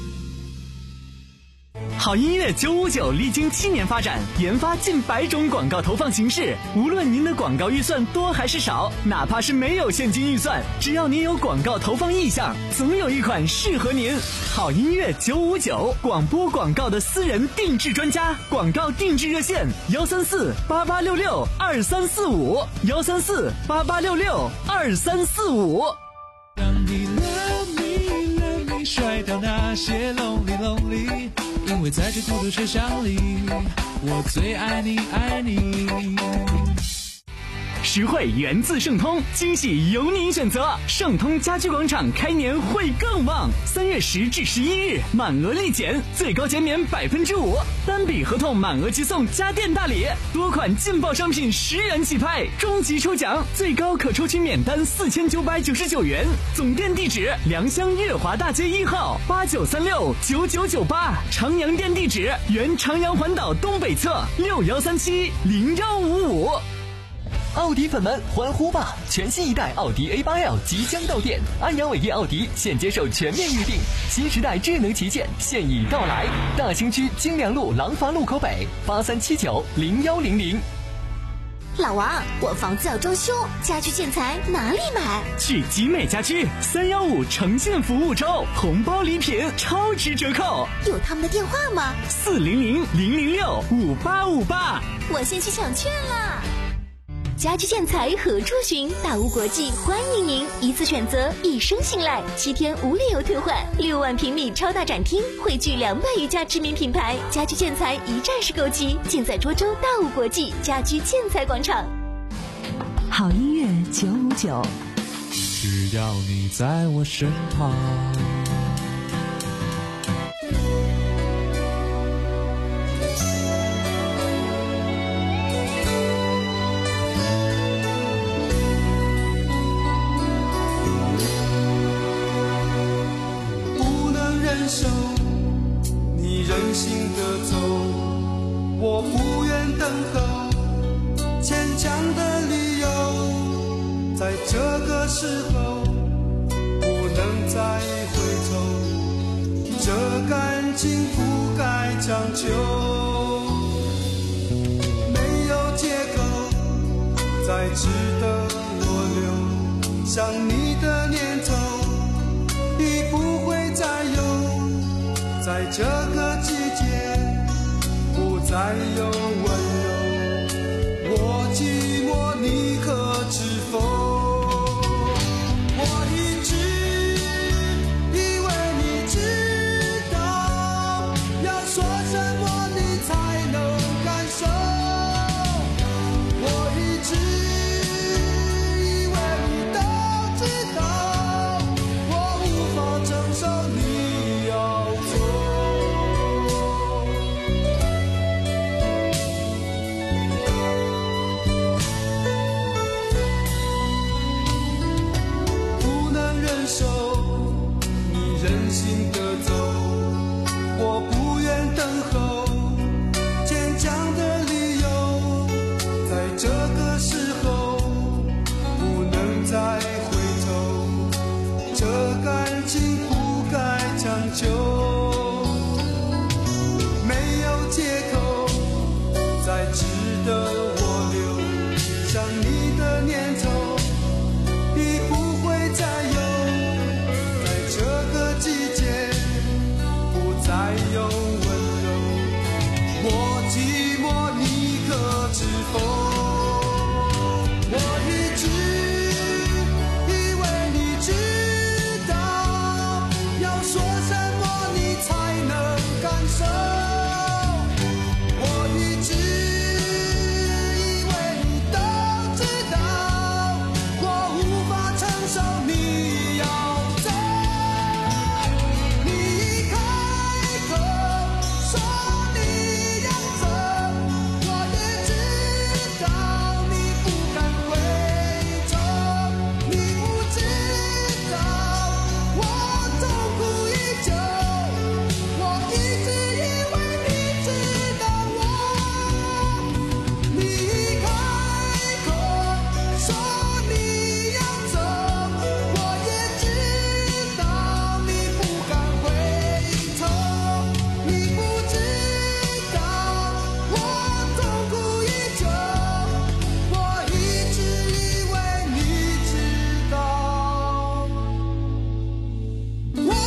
好音乐九五九历经七年发展，研发近百种广告投放形式。无论您的广告预算多还是少，哪怕是没有现金预算，只要您有广告投放意向，总有一款适合您。好音乐九五九，广播广告的私人定制专家，广告定制热线幺三四八八六六二三四五幺三四八八六六二三四五。 让你 love me love me 甩掉那些 lonely lonely，因为在这孤独车厢里，我最爱你爱你。 实惠源自盛通，惊喜由您选择。盛通家居广场开年会更旺，三月十至十一日满额立减，最高减免百分之五，单笔合同满额即送家电大礼，多款劲爆商品十元起拍，终极抽奖最高可抽取免单四千九百九十九元。总店地址：良乡月华大街一号八九三六九九九八，长阳店地址：原长阳环岛东北侧六幺三七零幺五五。 奥迪粉们欢呼吧！全新一代奥迪 A 八 L 即将到店，安阳伟业奥迪现接受全面预定，新时代智能旗舰现已到来。大兴区金良路廊坊路口北八三七九零幺零零。 老王，我房子要装修，家居建材哪里买？ 去集美家居三幺五诚信服务周，红包礼品超值折扣。 有他们的电话吗？ 四零零零零六五八五八。 我先去抢券了。家居建材何处寻？大屋国际欢迎您，一次选择，一生信赖，七天无理由退换，六万平米超大展厅，汇聚两百余家知名品牌，家居建材一站式购齐，尽在涿州大屋国际家居建材广场。 好音乐九五九， 只要你在我身旁。 时候不能再回头，这感情不该强求，没有借口再值得我留，想你的念头已不会再有，在这个季节不再有温柔，我寂寞你可知否？我一直以为你知道要说什么你才能感受，我一直以为你都知道，我无法承受你要不能忍受你任性的走，我不愿等候坚强的理由，在这个时候不能再回头，这感情不该强求，没有借口再值得我留，想你的念头已不会再有，在这个季节不再有温柔，我寂寞你可知否？我一直以为你知道要说什么你才能感受，我一直以为你都知道，我无法承受你要走，你一开口说你要走，我也知道你不敢回头，你不知道我痛苦已久，我一直以为你知道我，你一开口说你要走，我也知道你不敢回头，你不知道我痛苦已久，我一直以为你知道我。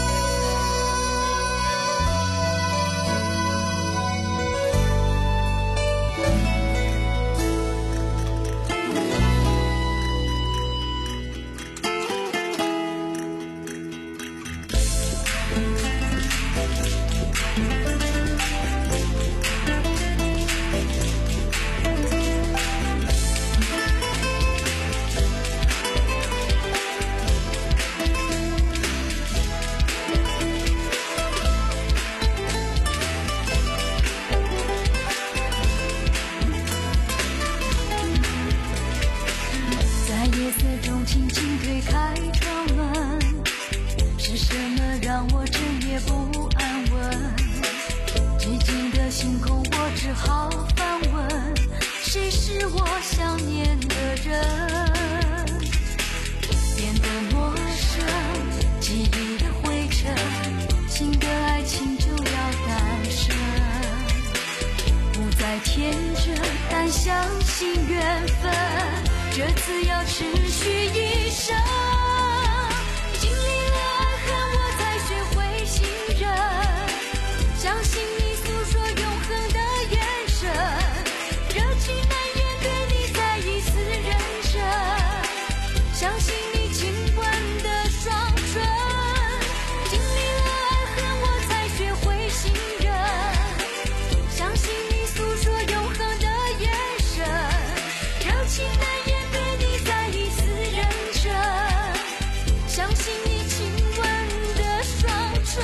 在夜色中轻轻推开窗门，是什么让我整夜不安稳？寂静的星空，我只好反问，谁是我想念的人？变得陌生，记忆的灰尘，新的爱情就要诞生，不再天真，但相信缘分，这次要持续一生。经历了爱恨，我才学会信任，相信你诉说永恒的眼神，热情难言，对你再一次认真，相信你亲吻的双唇。经历了爱恨，我才学会信任，相信你诉说永恒的眼神，热情难言，对你再一次认真，相信你亲吻的双唇。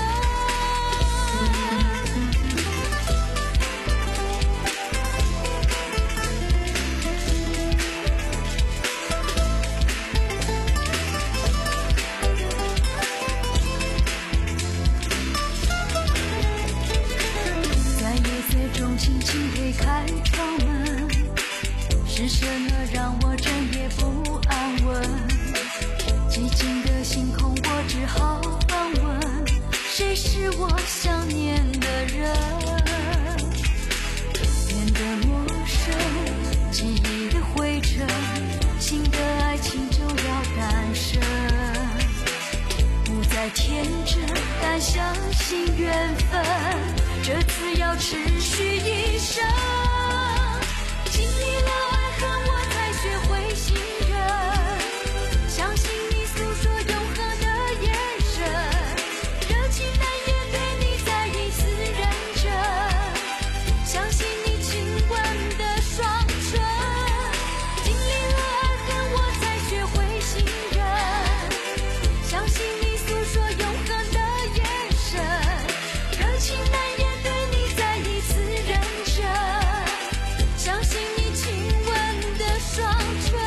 在夜色中轻轻推开窗门，是什么让我整夜不安稳？ 寂静的星空，我只好反问，谁是我想念的人？变得陌生，记忆的灰尘，新的爱情就要诞生。不再天真，但相信缘分，这次要持续一生。经历了爱恨，我才学会信任，相信你诉说永恒的眼神，热情难言对你再一次认真，相信你亲吻的双唇。经历了爱恨，我才学会信任，相信你诉说永恒的眼神，热情难言对你再一次认真，相信你亲吻的双唇。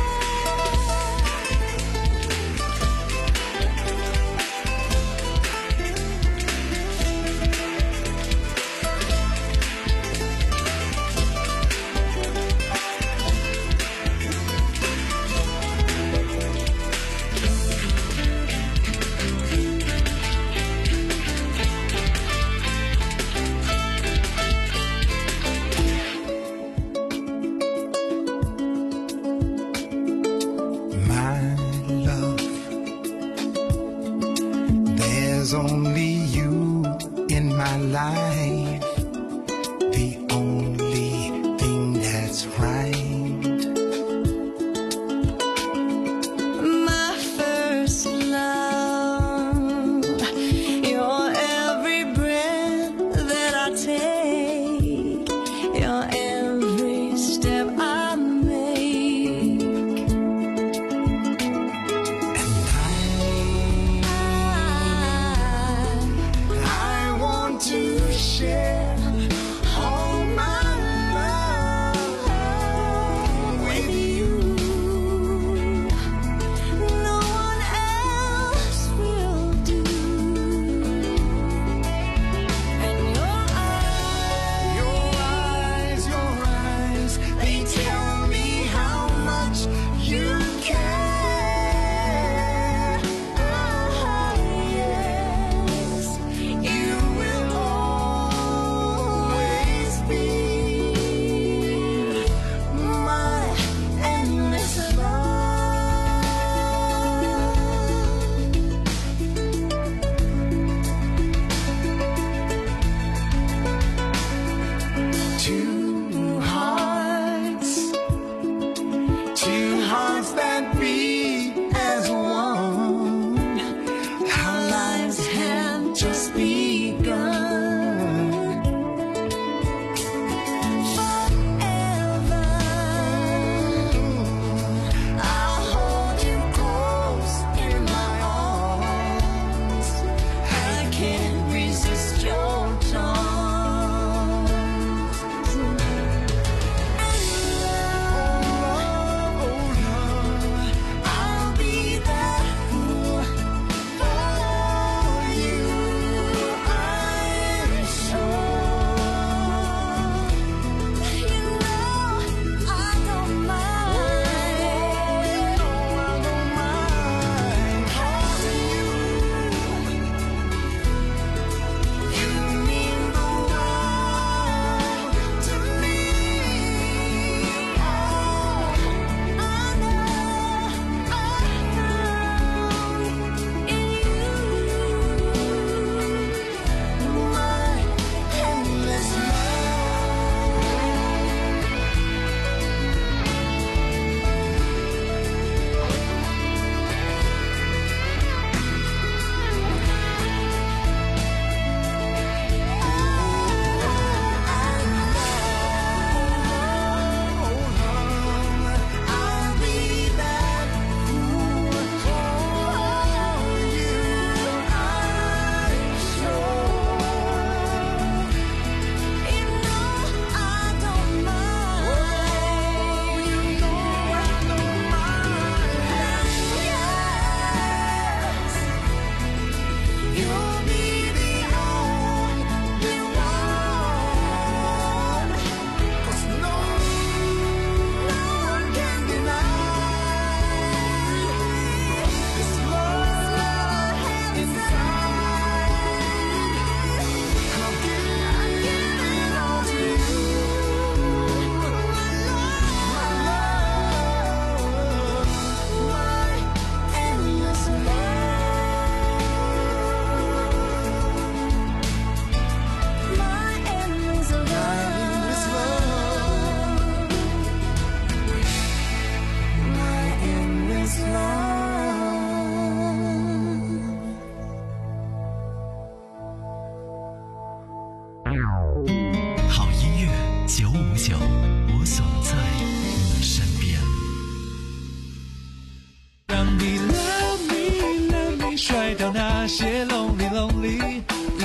There's only you in my life, the only thing that's right. My first love, your every breath that I take, your every step I make. And I, I want to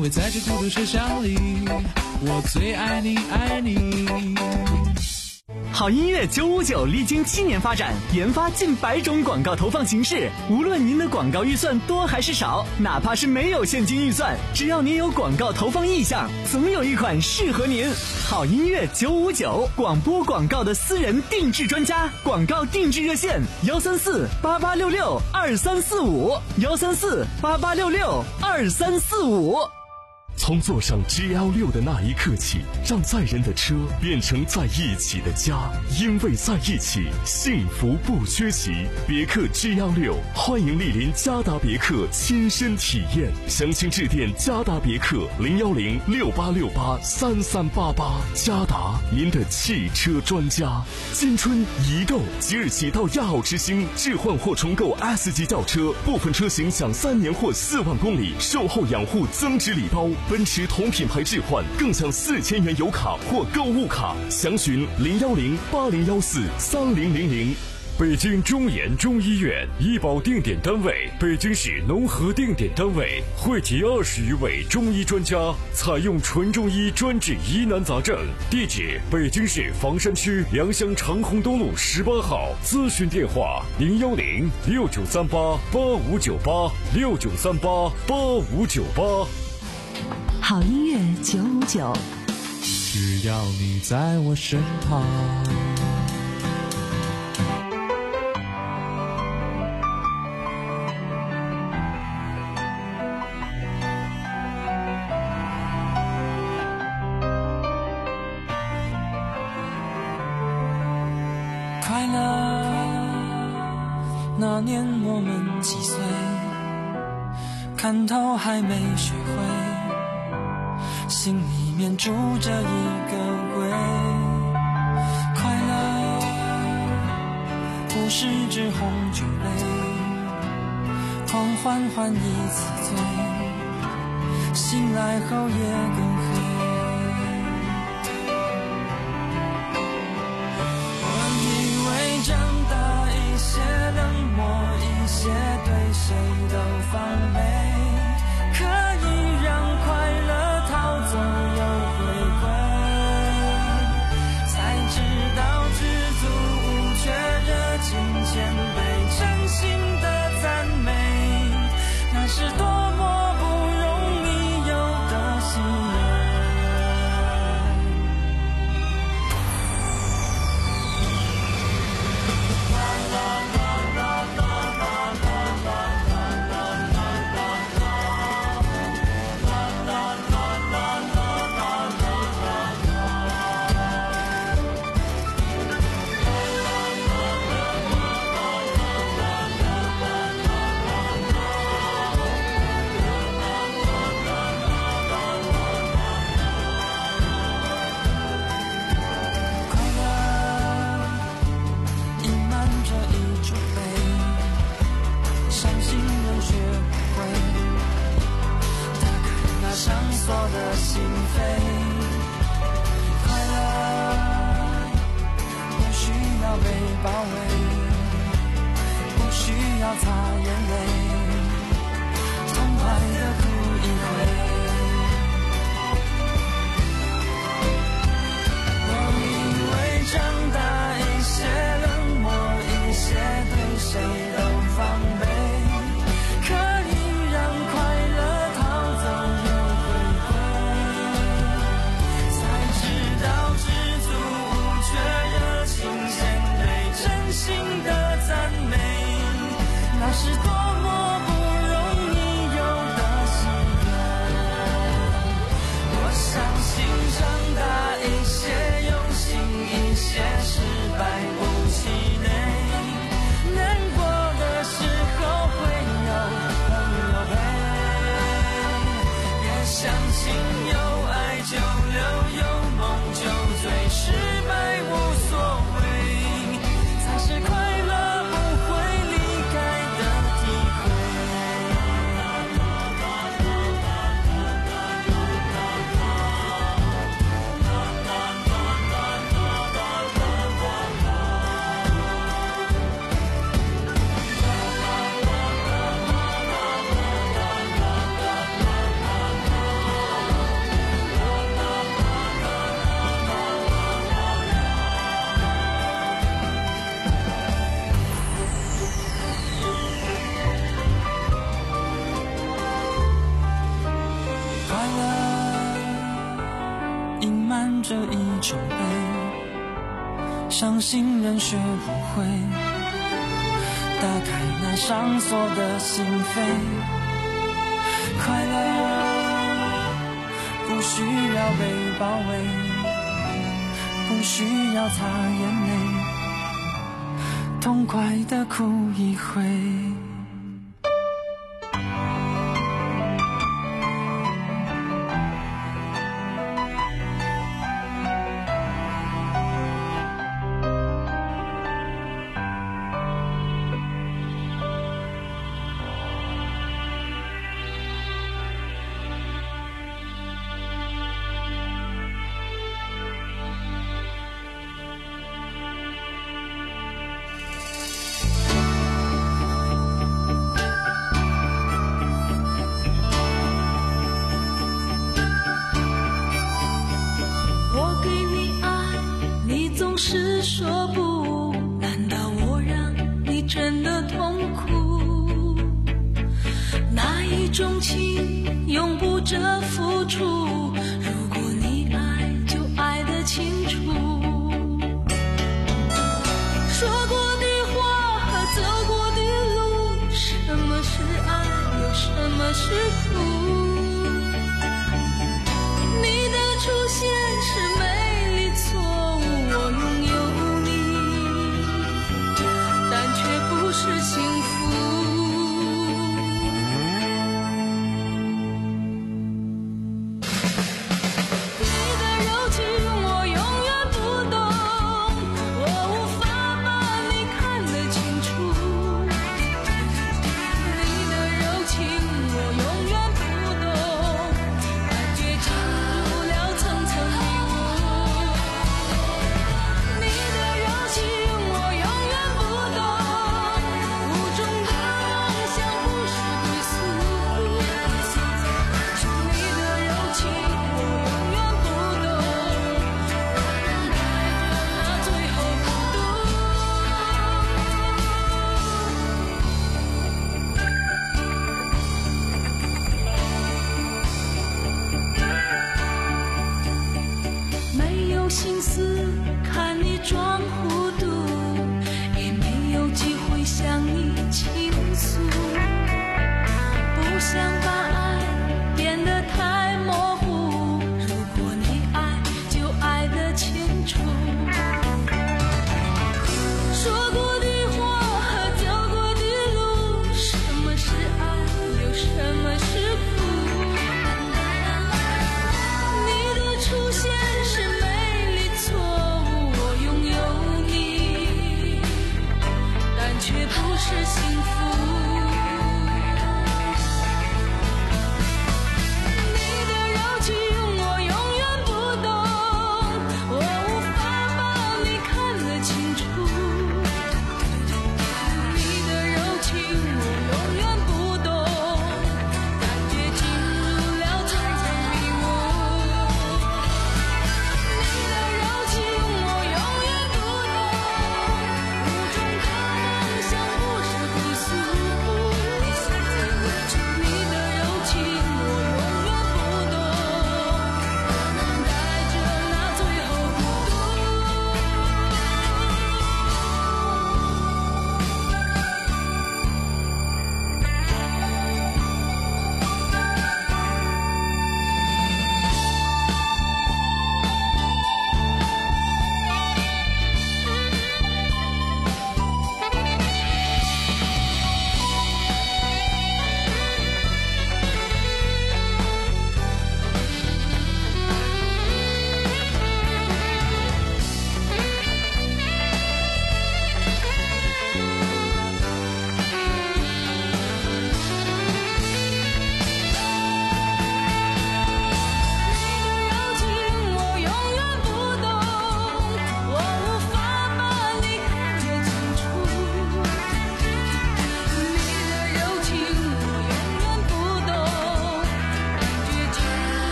为在这孤独车厢里，我最爱你爱你。 好音乐九五九历经七年发展，研发近百种广告投放形式。无论您的广告预算多还是少，哪怕是没有现金预算，只要您有广告投放意向，总有一款适合您。好音乐九五九，广播广告的私人定制专家，广告定制热线：幺三四八八六六二三四五，幺三四八八六六二三四五。 从坐上 G L 六的那一刻起，让载人的车变成在一起的家，因为在一起，幸福不缺席。别克 G L 六，欢迎莅临嘉达别克亲身体验，详情致电嘉达别克零幺零六八六八三三八八。嘉达，您的汽车专家。新春一购，即日起到亚奥之星置换或重购 S 级轿车，部分车型享三年或四万公里售后养护增值礼包。奔驰同品牌置换更享四千元油卡或购物卡，详询零幺零八零幺四三零零零。 北京中研中医院医保定点单位，北京市农合定点单位，汇集二十余位中医专家，采用纯中医专治疑难杂症。地址：北京市房山区良乡长虹东路十八号。咨询电话：零幺零六九三八八五九八六九三八八五九八。 好音乐九五九， 只要你在我身旁。 快乐，那年我们几岁，看透还没学会，心里面住着一个鬼。快乐不是只红酒杯，狂欢换一次醉，醒来后也更黑。我以为长大一些，冷漠一些，对谁都防备，可以让快乐逃走又回归，才知道知足无缺，热情谦卑，真心的赞美，那是多么不容易有的喜悦。我的心扉，快乐不需要被包围，不需要擦眼泪，痛快的哭一回。我以为长大一些，冷漠一些，对谁都防备，可以让快乐逃走。心的赞美，那是多么不容易有的喜悦。我相信长大一些，用心一些，失败不气馁，难过的时候会有朋友陪。别相信有爱就留，有梦就追，失败无所谓，才是快乐不会离开的体会。 是一种悲，伤心人学不会打开那上锁的心扉。快乐不需要被包围，不需要擦眼泪，痛快地哭一回。 是说不，难道我让你真的痛苦？那一种情永不折付出，如果你爱就爱得清楚。说过的话和走过的路，什么是爱又什么是苦？你的出现是美丽错误，我拥有你，但却不是幸福。你的柔情我永远不懂，我无法把你看得清楚。你的柔情我永远不懂，感觉进入了层层迷雾。你的柔情我永远不懂，无中的梦想不是归宿。你的柔情我永远不懂，让人带着那最后孤独。没有心思看你装糊涂，也没有机会向你倾诉，不想把爱变得太模糊，如果你爱就爱得清楚。说过的话和走过的路，什么是爱又什么是苦？你的出现是美丽错误，我拥有你，但却不是幸福。你的柔情我永远不懂，我无法把你看得清楚。你的柔情我永远不懂，感觉进入了层层迷雾。你的柔情我永远不懂，无中的梦想不是归宿。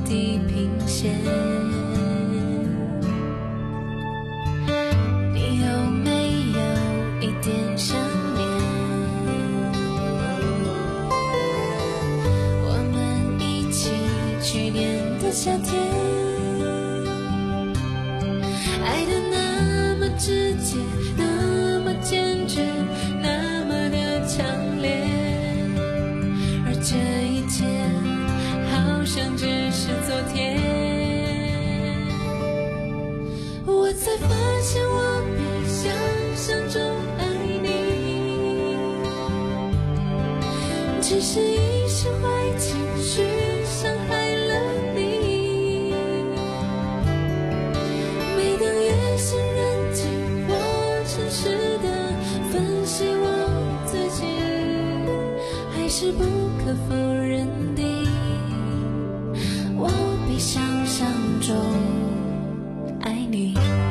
地平线。你有没有一点想念？我们一起去年的夏天，爱的那么直接，那么坚决，那么的强烈，而这一切好像只是昨天。我才发现我比想象中爱你，只是一时坏情绪伤害了你。每当夜深人静，我诚实的分析我自己，还是不可否认的，我比想象中爱你。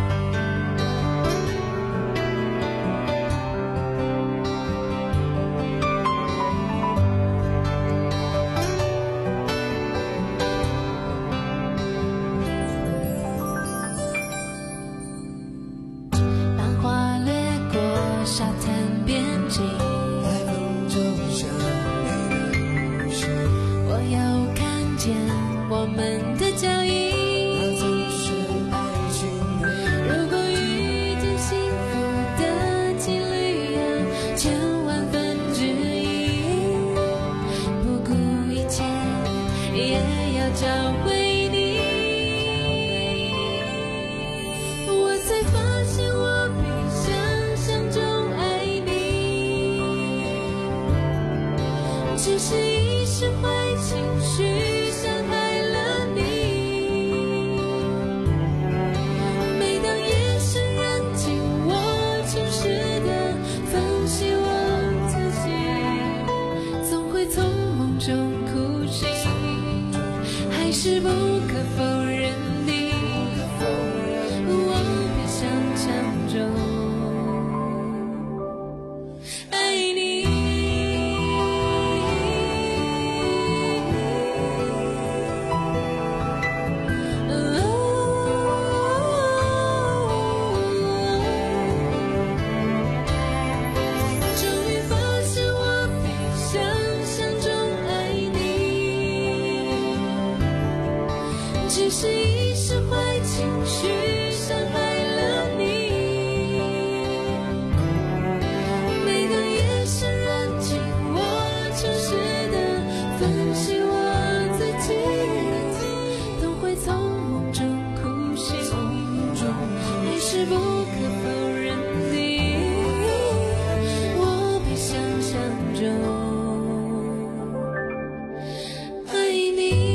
浪花掠过沙滩边境， 海风中想你的呼吸， 我又看见我们的脚印。 那就是爱情的如果遇见幸福的几率有千万分之一，不顾一切也要找回你。我才发现我比想象中爱你，只是一时坏情绪伤害了你。每当夜深人静，我诚实的分析我自己，总会从梦中哭醒，还是不可否认的，我比想象中爱你。终于发现我比想象中爱你，只是一时坏情绪伤害了你。每当夜深人静，我诚实的分析我自己，都会从梦中哭醒，还是不可否认的，我比想象中爱你。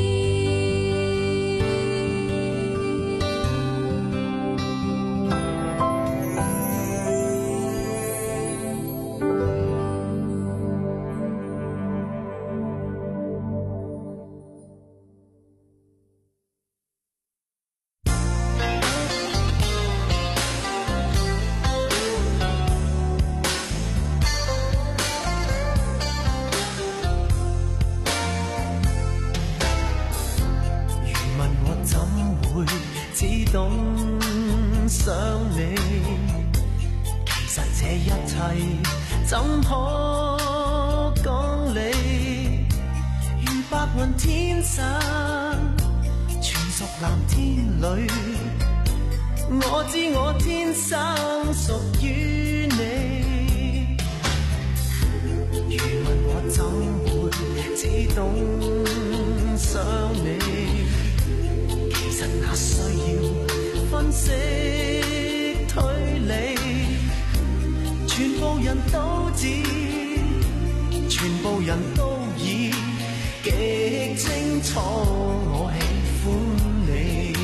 如問我怎會只懂想你？其實這一切怎可講理？如白雲天上，全屬藍天裏，我知我天生屬於你。如問我怎會只懂想你？其實那需要分析推理，全部人都知，全部人都已極清楚我喜歡你。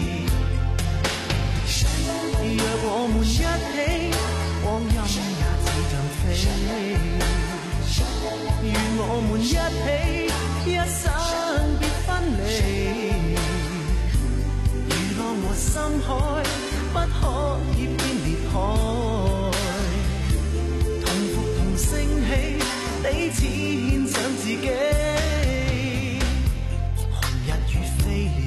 若我們一起，光陰也似像飛。願我們一起，一生別分離。如浪和深海，不可以偏裂開。同伏同升起，彼此牽上自己。紅日與飛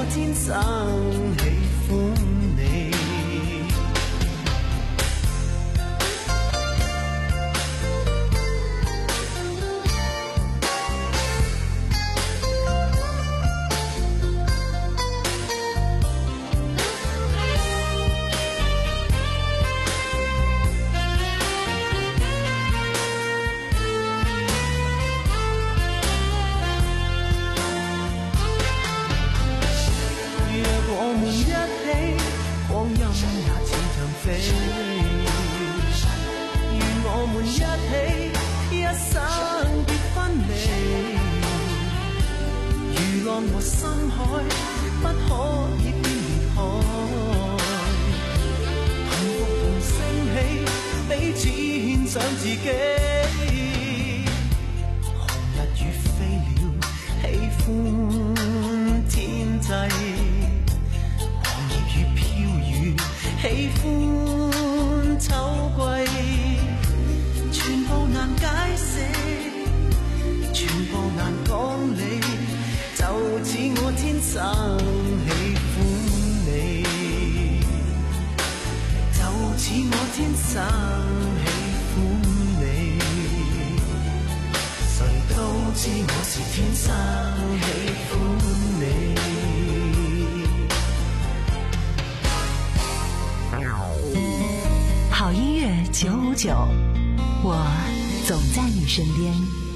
我天生喜歡你。和深海不可以變裂開，幸福同升起，彼此獻上自己。紅日與飛鳥喜歡天際，黃葉與飄雨喜歡秋季，全部難解釋，全部難講理。就似我天生喜歡你，就似我天生喜歡你，誰都知我是天生喜歡你。 好音樂九五九，我總在你身邊。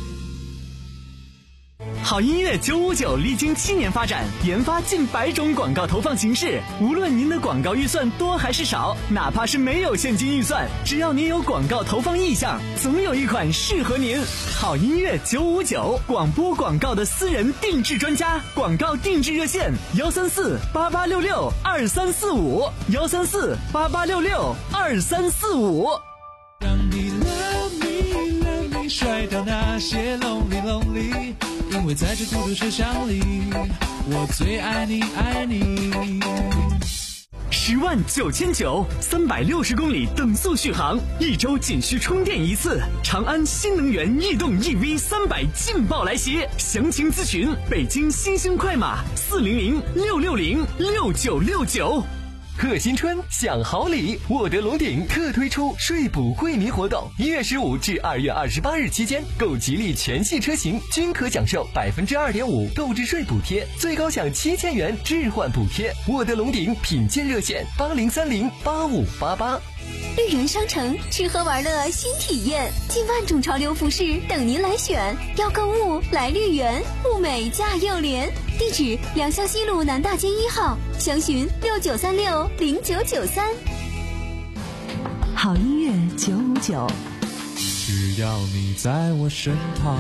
好音乐九五九历经七年发展，研发近百种广告投放形式。无论您的广告预算多还是少，哪怕是没有现金预算，只要您有广告投放意向，总有一款适合您。好音乐九五九，广播广告的私人定制专家，广告定制热线：幺三四八八六六二三四五，幺三四八八六六二三四五。 让你 love me love me 甩掉那些 lonely lonely。因为在这孤独车厢里，我最爱你爱你。 十万九千九，三百六十公里等速续航，一周仅需充电一次。长安新能源逸动 E V 三百劲爆来袭，详情咨询北京新兴快马四零零六六零六九六九。 贺新春享好礼，沃德龙鼎特推出税补惠民活动，一月十五至二月二十八日期间，购吉利全系车型均可享受百分之二点五购置税补贴，最高享七千元置换补贴。沃德龙鼎品鉴热线：八零三零八五八八。 绿园商城吃喝玩乐新体验，近万种潮流服饰等您来选。要购物来绿园，物美价又廉。地址：良乡西路南大街一号，详询六九三六零九九三。 好音乐九五九， 只要你在我身旁。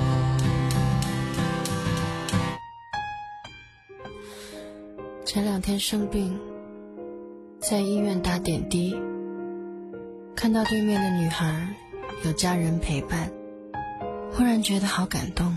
前两天生病，在医院打点滴，看到对面的女孩有家人陪伴，忽然觉得好感动。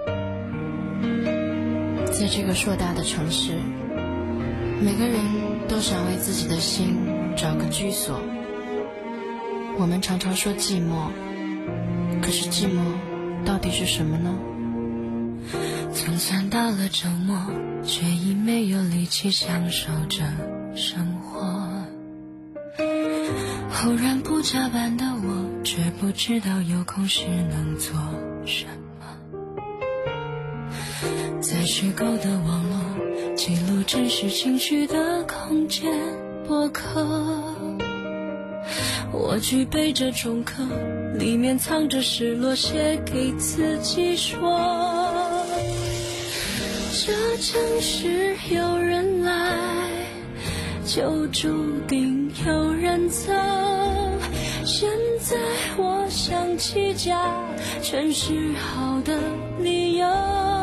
在这个硕大的城市，每个人都想为自己的心找个居所。我们常常说寂寞，可是寂寞到底是什么呢？总算到了周末，却已没有力气享受着生活。忽然不加班的我，却不知道有空时能做什么。在虚构的网络，记录真实情绪的空间播客。我具备着中课，里面藏着失落，写给自己说，这城市有人来，就注定有人走。现在我想起家，全是好的理由。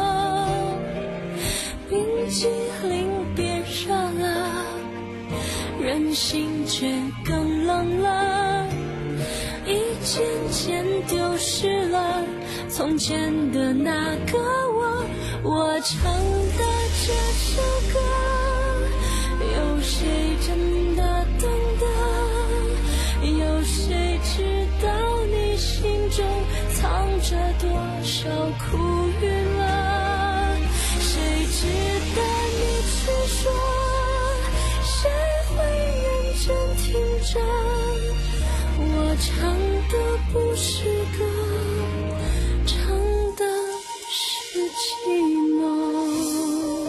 冰激凌别热了，人心却更冷了，一件件丢失了从前的那个我。我唱的这首歌，有谁真的懂得？有谁知道你心中藏着多少苦与乐？谁值得你去说？ 唱的不是歌，唱的是寂寞。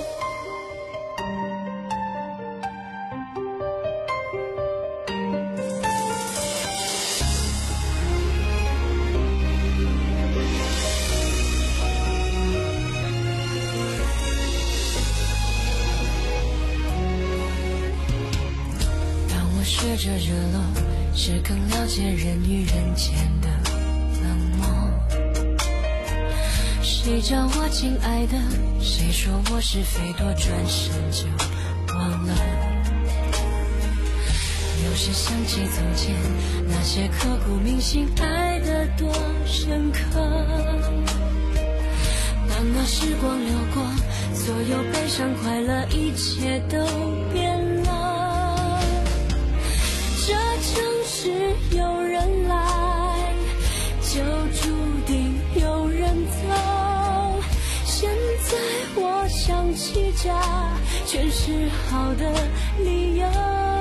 学着热络，是更了解人与人间的冷漠。谁叫我亲爱的，谁说我是非多，转身就忘了。有时想起从前那些刻骨铭心，爱得多深刻。当那时光流过，所有悲伤快乐，一切都变了。这城市有人来，就注定有人走。现在我想起家，全是好的理由。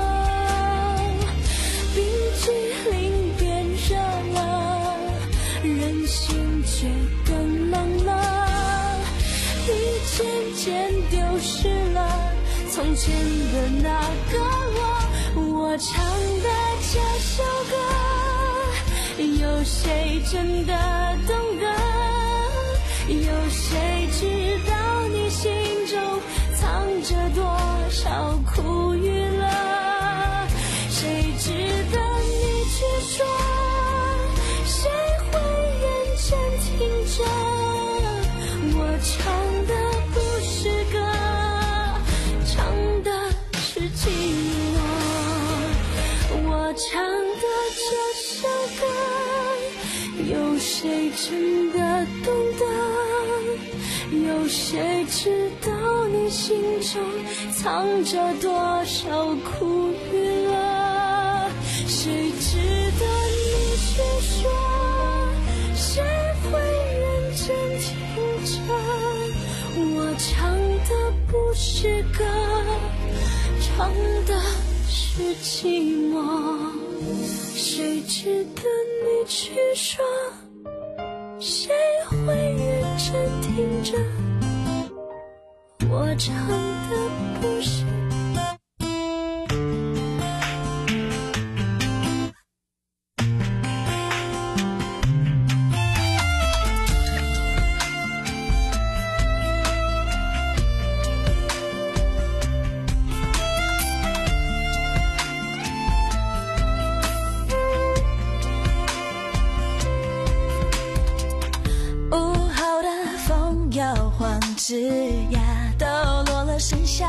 冰激凌变热了，人心却更冷了。一渐渐丢失了从前的那个我。我唱的这首歌，有谁真的懂得？有谁知道你心中藏着多少苦与乐？谁值得你去说？谁会认真听着？我唱的不是歌，唱的是寂寞。我唱的这首歌，有谁真的懂得？有谁知道你心中藏着多少苦与乐？谁值得你去说？谁会认真听着？我唱的不是歌，唱的是寂寞。谁值得你去说？谁会认真听着？我唱的不是枝桠都落了盛夏，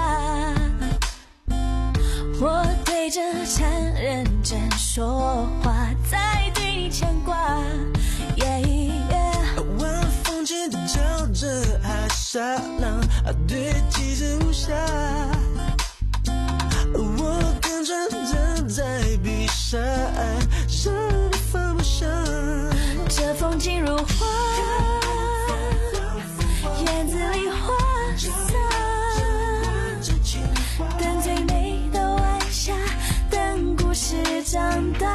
我对着残认真说话，在对你牵挂。Yeah, yeah 晚风轻轻敲着海沙浪，对记着无暇。我跟着站在碧沙岸，让你放不下。 这风景如画，院子里花洒，等最美的晚霞，等故事长大。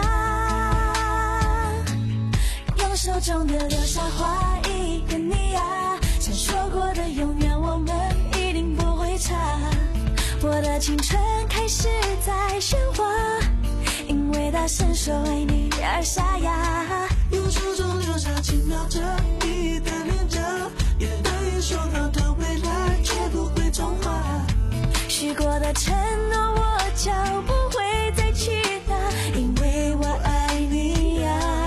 用手中的流沙画一个你啊，闪烁过的永远我们一定不会差。我的青春开始在喧哗，因为大声说为你而沙哑。 用手中流沙轻描着你的脸颊，也答应说好的未来绝不会重画。 许过的承诺我就不会再去拿，因为我爱你呀、啊。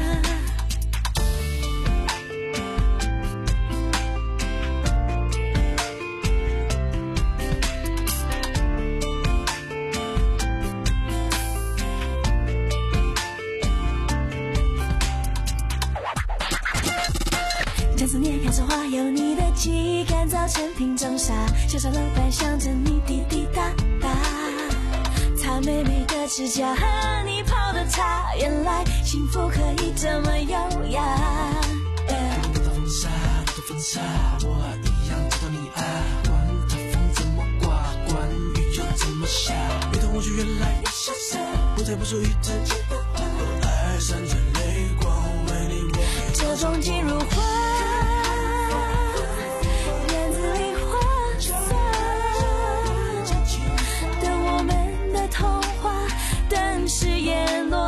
将思念开成花，有你的记忆干燥成瓶中沙，小小楼板想着你滴滴答答，擦美美的指甲和你泡的茶，原来幸福可以这么优雅。 你的风沙，你的风沙，我一样知道你爱。管它风怎么刮，管雨又怎么下，每当我就越来越潇洒，不再不属于自己的花。我爱上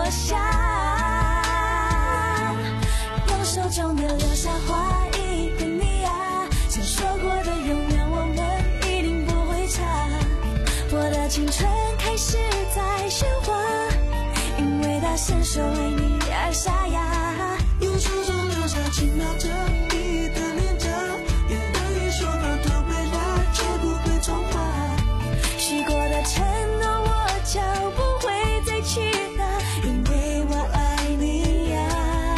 下，用手中的流沙画一个你啊，像说过的永远我们一定不会差。我的青春开始在喧哗，因为大伸手为你而沙哑， 用手中留下轻描着你的脸颊，也等于说了他回来绝不会重来。 许过的承诺我就不会再去拿，因为我爱你呀。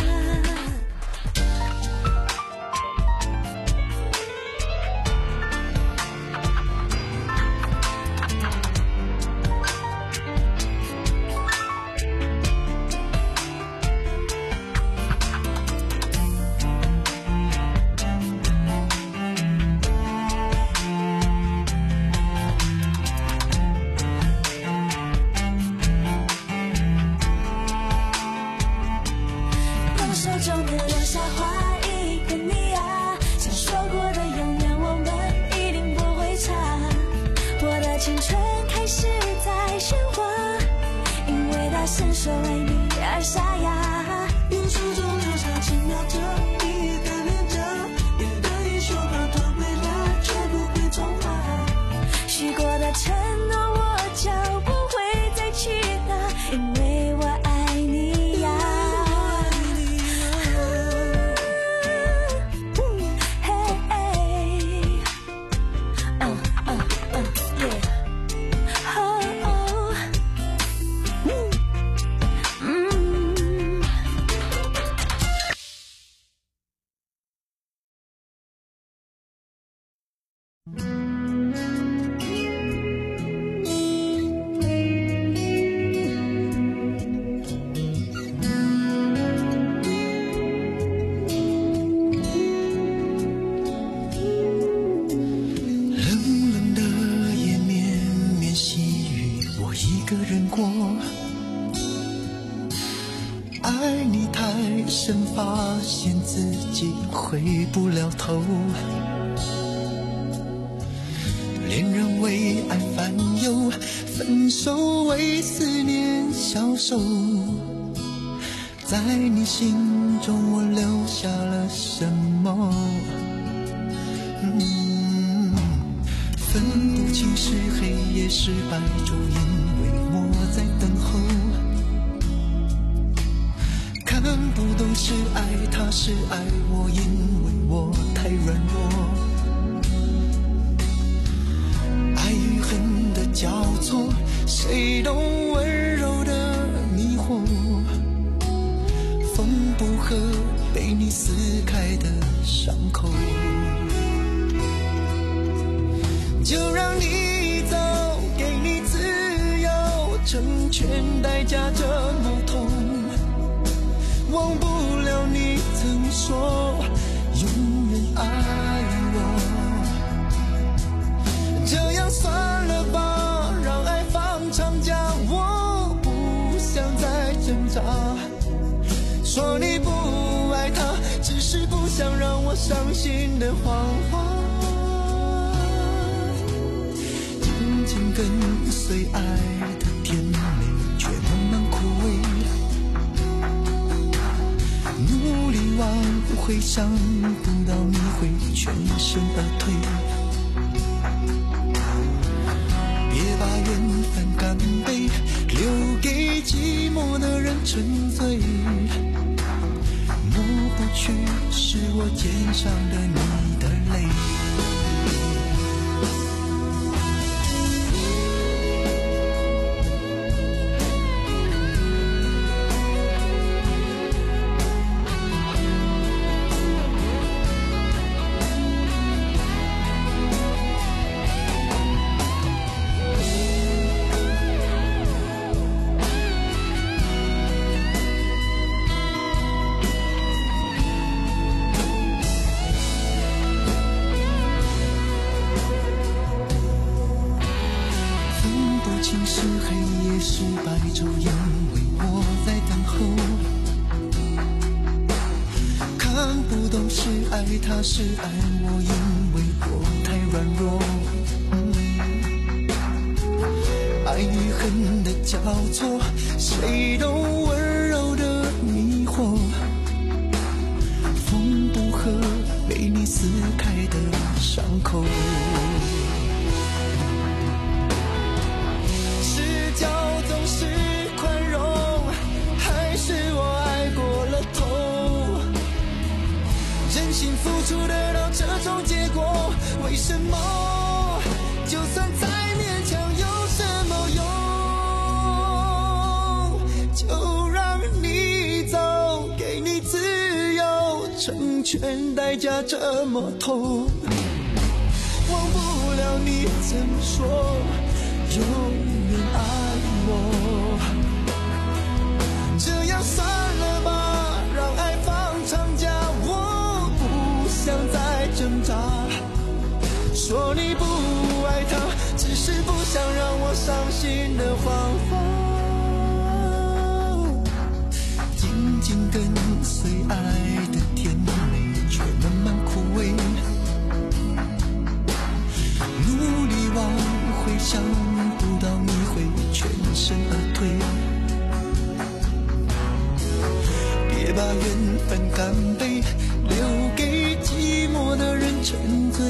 手中的留下画一个你啊，像说过的永远我们一定不会差。我的青春开始在喧哗，因为大伸手为你而沙哑， 用手中留下轻描着你的脸颊，也等于说了他回来绝不会重来。 许过的承诺我就不会再去拿，因为我爱你呀。 爱你太深，发现自己回不了头，恋人为爱烦忧，分手为思念消瘦。在你心中我留下了什么？嗯，分不清是黑夜是白昼，因为我在等候。看不懂是爱他是爱我，因为我太软弱。爱与恨的交错，谁懂温柔的迷惑？缝不合被你撕开的伤口，就让你走，给你自由，成全代价这么痛。忘不了你曾说永远爱我，这样算了吧，让爱放长假，我不想再挣扎。说你不爱他，只是不想让我伤心的谎话，紧紧跟随爱的甜美，却慢慢枯萎。努力挽回，想不到你会全身而退。别把缘分干杯，留给寂寞的人沉醉。抹不去是我肩上的你的泪。是黑夜是白昼，因为我在等候。看不懂是爱他是爱我，因为我太软弱。嗯、 爱与恨的交错，谁都温柔的迷惑。风不合被你撕开的伤口，视角总是宽容，还是我爱过了头？真心付出得到这种结果，为什么？就算再勉强有什么用？就让你走，给你自由，成全代价这么痛。忘不了你怎么说永远爱我，这样算了吧，让爱放长假。我不想再挣扎，说你不爱他，只是不想让我伤心的谎话。紧紧跟随爱的甜美，却慢慢枯萎。努力挽回，想不到你会全身而退。别把缘分干杯，留给寂寞的人沉醉。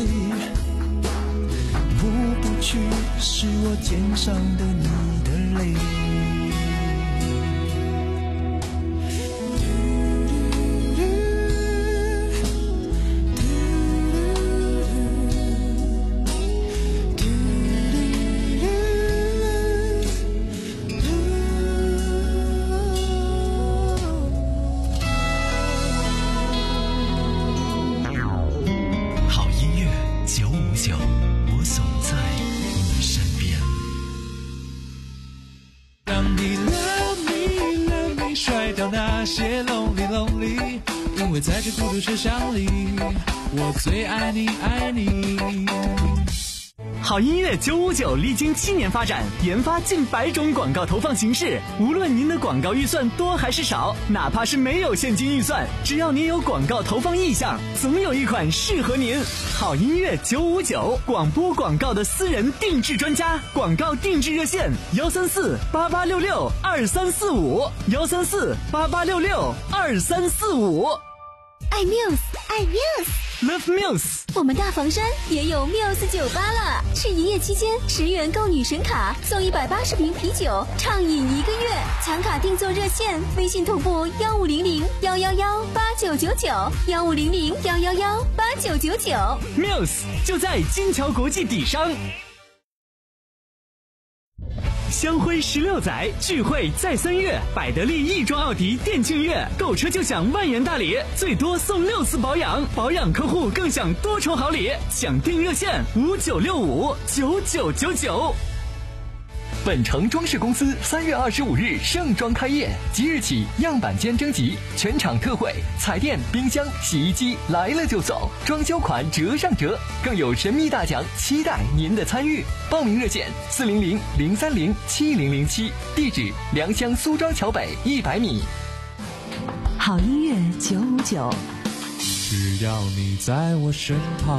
抹不去是我肩上的你的泪。 好音乐九五九，我总在你身边。 让你 love me love me 甩掉那些 lonely lonely， 因为在这孤独车厢里，我最爱你爱你。 好音乐九五九历经七年发展，研发近百种广告投放形式。无论您的广告预算多还是少，哪怕是没有现金预算，只要您有广告投放意向，总有一款适合您。好音乐九五九，广播广告的私人定制专家，广告定制热线：幺三四八八六六二三四五，幺三四八八六六二三四五。 爱 Muse， 爱 Muse。Love Muse， 我们大房山也有 Muse 酒吧了。是营业期间，十元购女神卡送一百八十瓶啤酒，畅饮一个月。抢卡定做热线，微信同步幺五零零幺幺幺八九九九，幺五零零幺幺幺八九九九。 Muse 就在金桥国际底商。香辉十六载，聚会在三月，百得利亦庄奥迪店庆月，购车就享万元大礼，最多送六次保养，保养客户更享多重好礼，抢订热线五九六五九九九九。 本城装饰公司三月二十五日盛装开业，即日起样板间征集，全场特惠，彩电、冰箱、洗衣机来了就走，装修款折上折，更有神秘大奖，期待您的参与。报名热线四零零零三零七零零七，地址良乡苏庄桥北一百米。 好音乐九五九， 只要你在我身旁。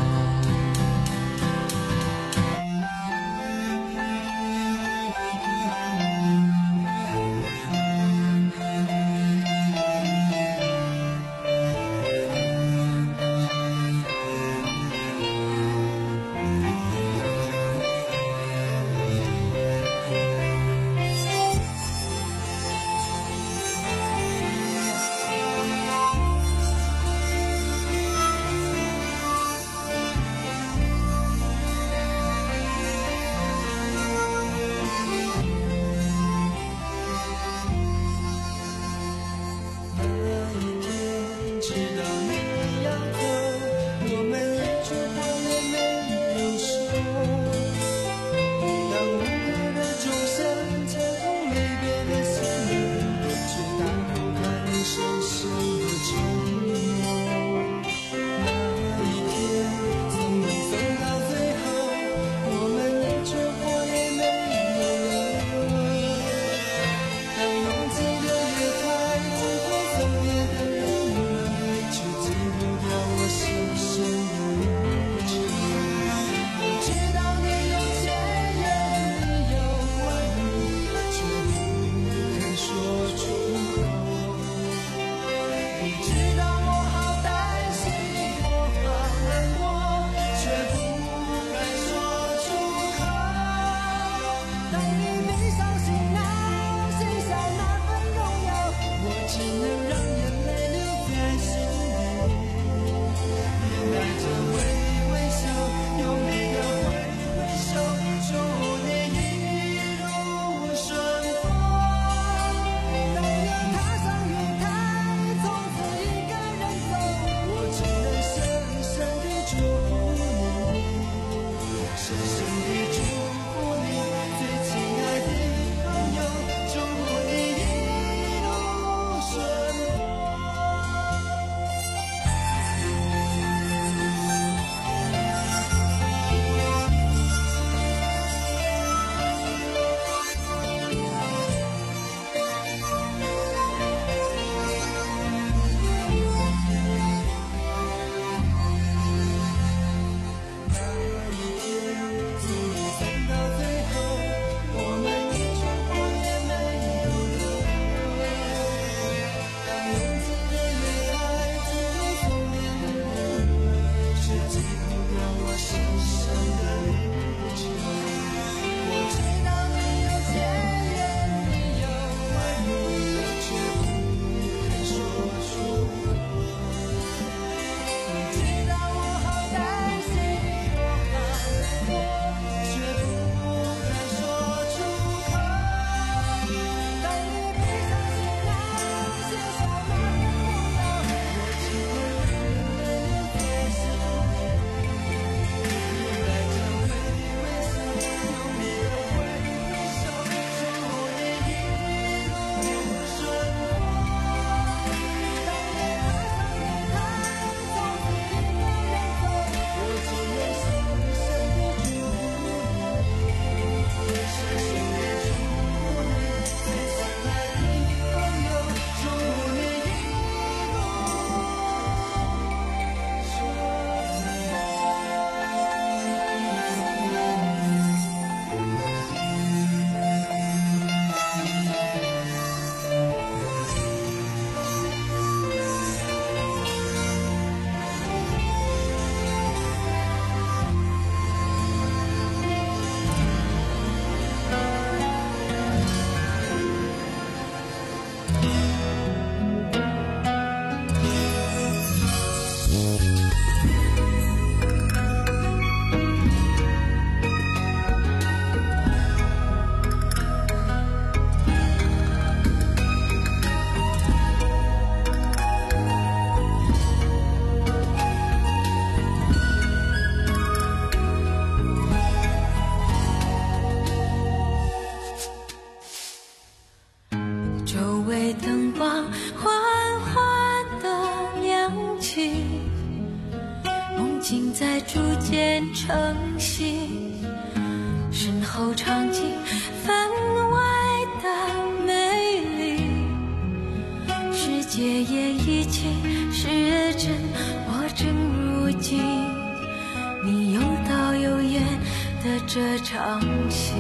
在逐渐成型，身后场景分外的美丽，世界也已经是真，我正如今你有导有演的这场戏。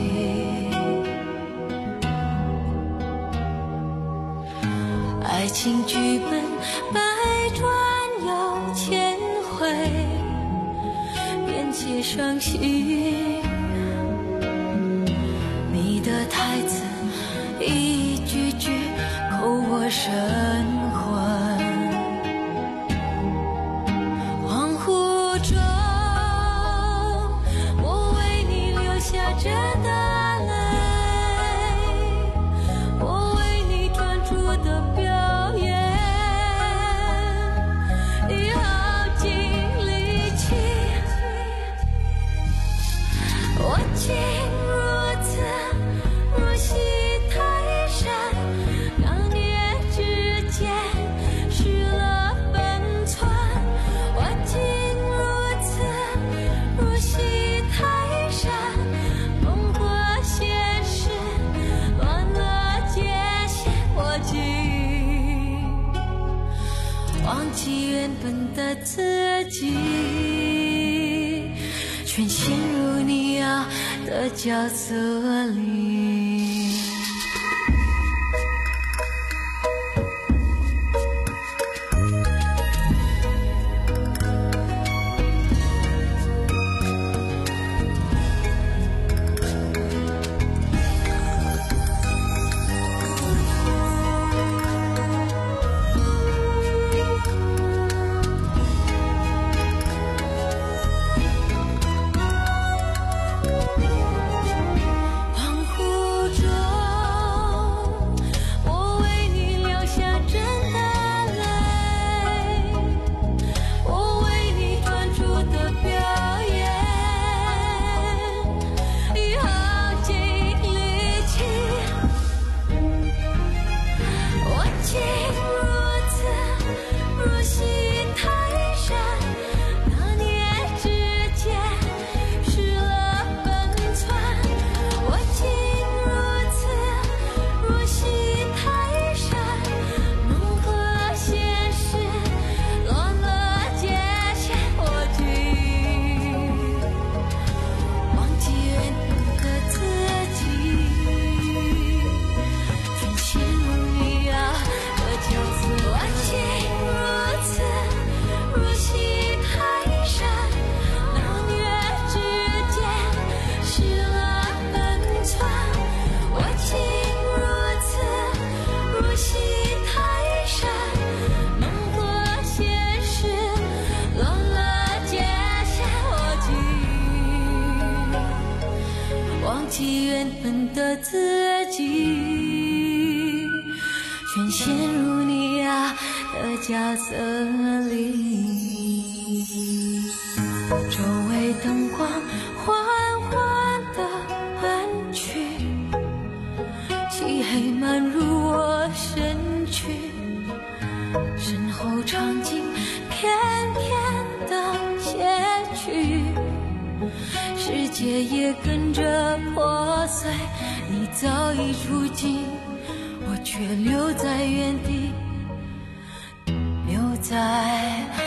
爱情剧本百转又千回，便且伤心，你的台词一句句扣我神魂。恍惚中我为你流下这大泪，我为你专注的表演已耗尽力气，我竟如此入戏太深，当年之间失了分寸，我竟如此入戏太深，梦和现实乱了界限，我竟忘记原本的自己，全陷入你要的角色里。忘记原本的自己，全陷入你啊的角色里。周围灯光缓缓地暗去，漆黑漫入我身躯，身后场景片片的写去，世界也跟着破碎，你早已出境，我却留在原地，留在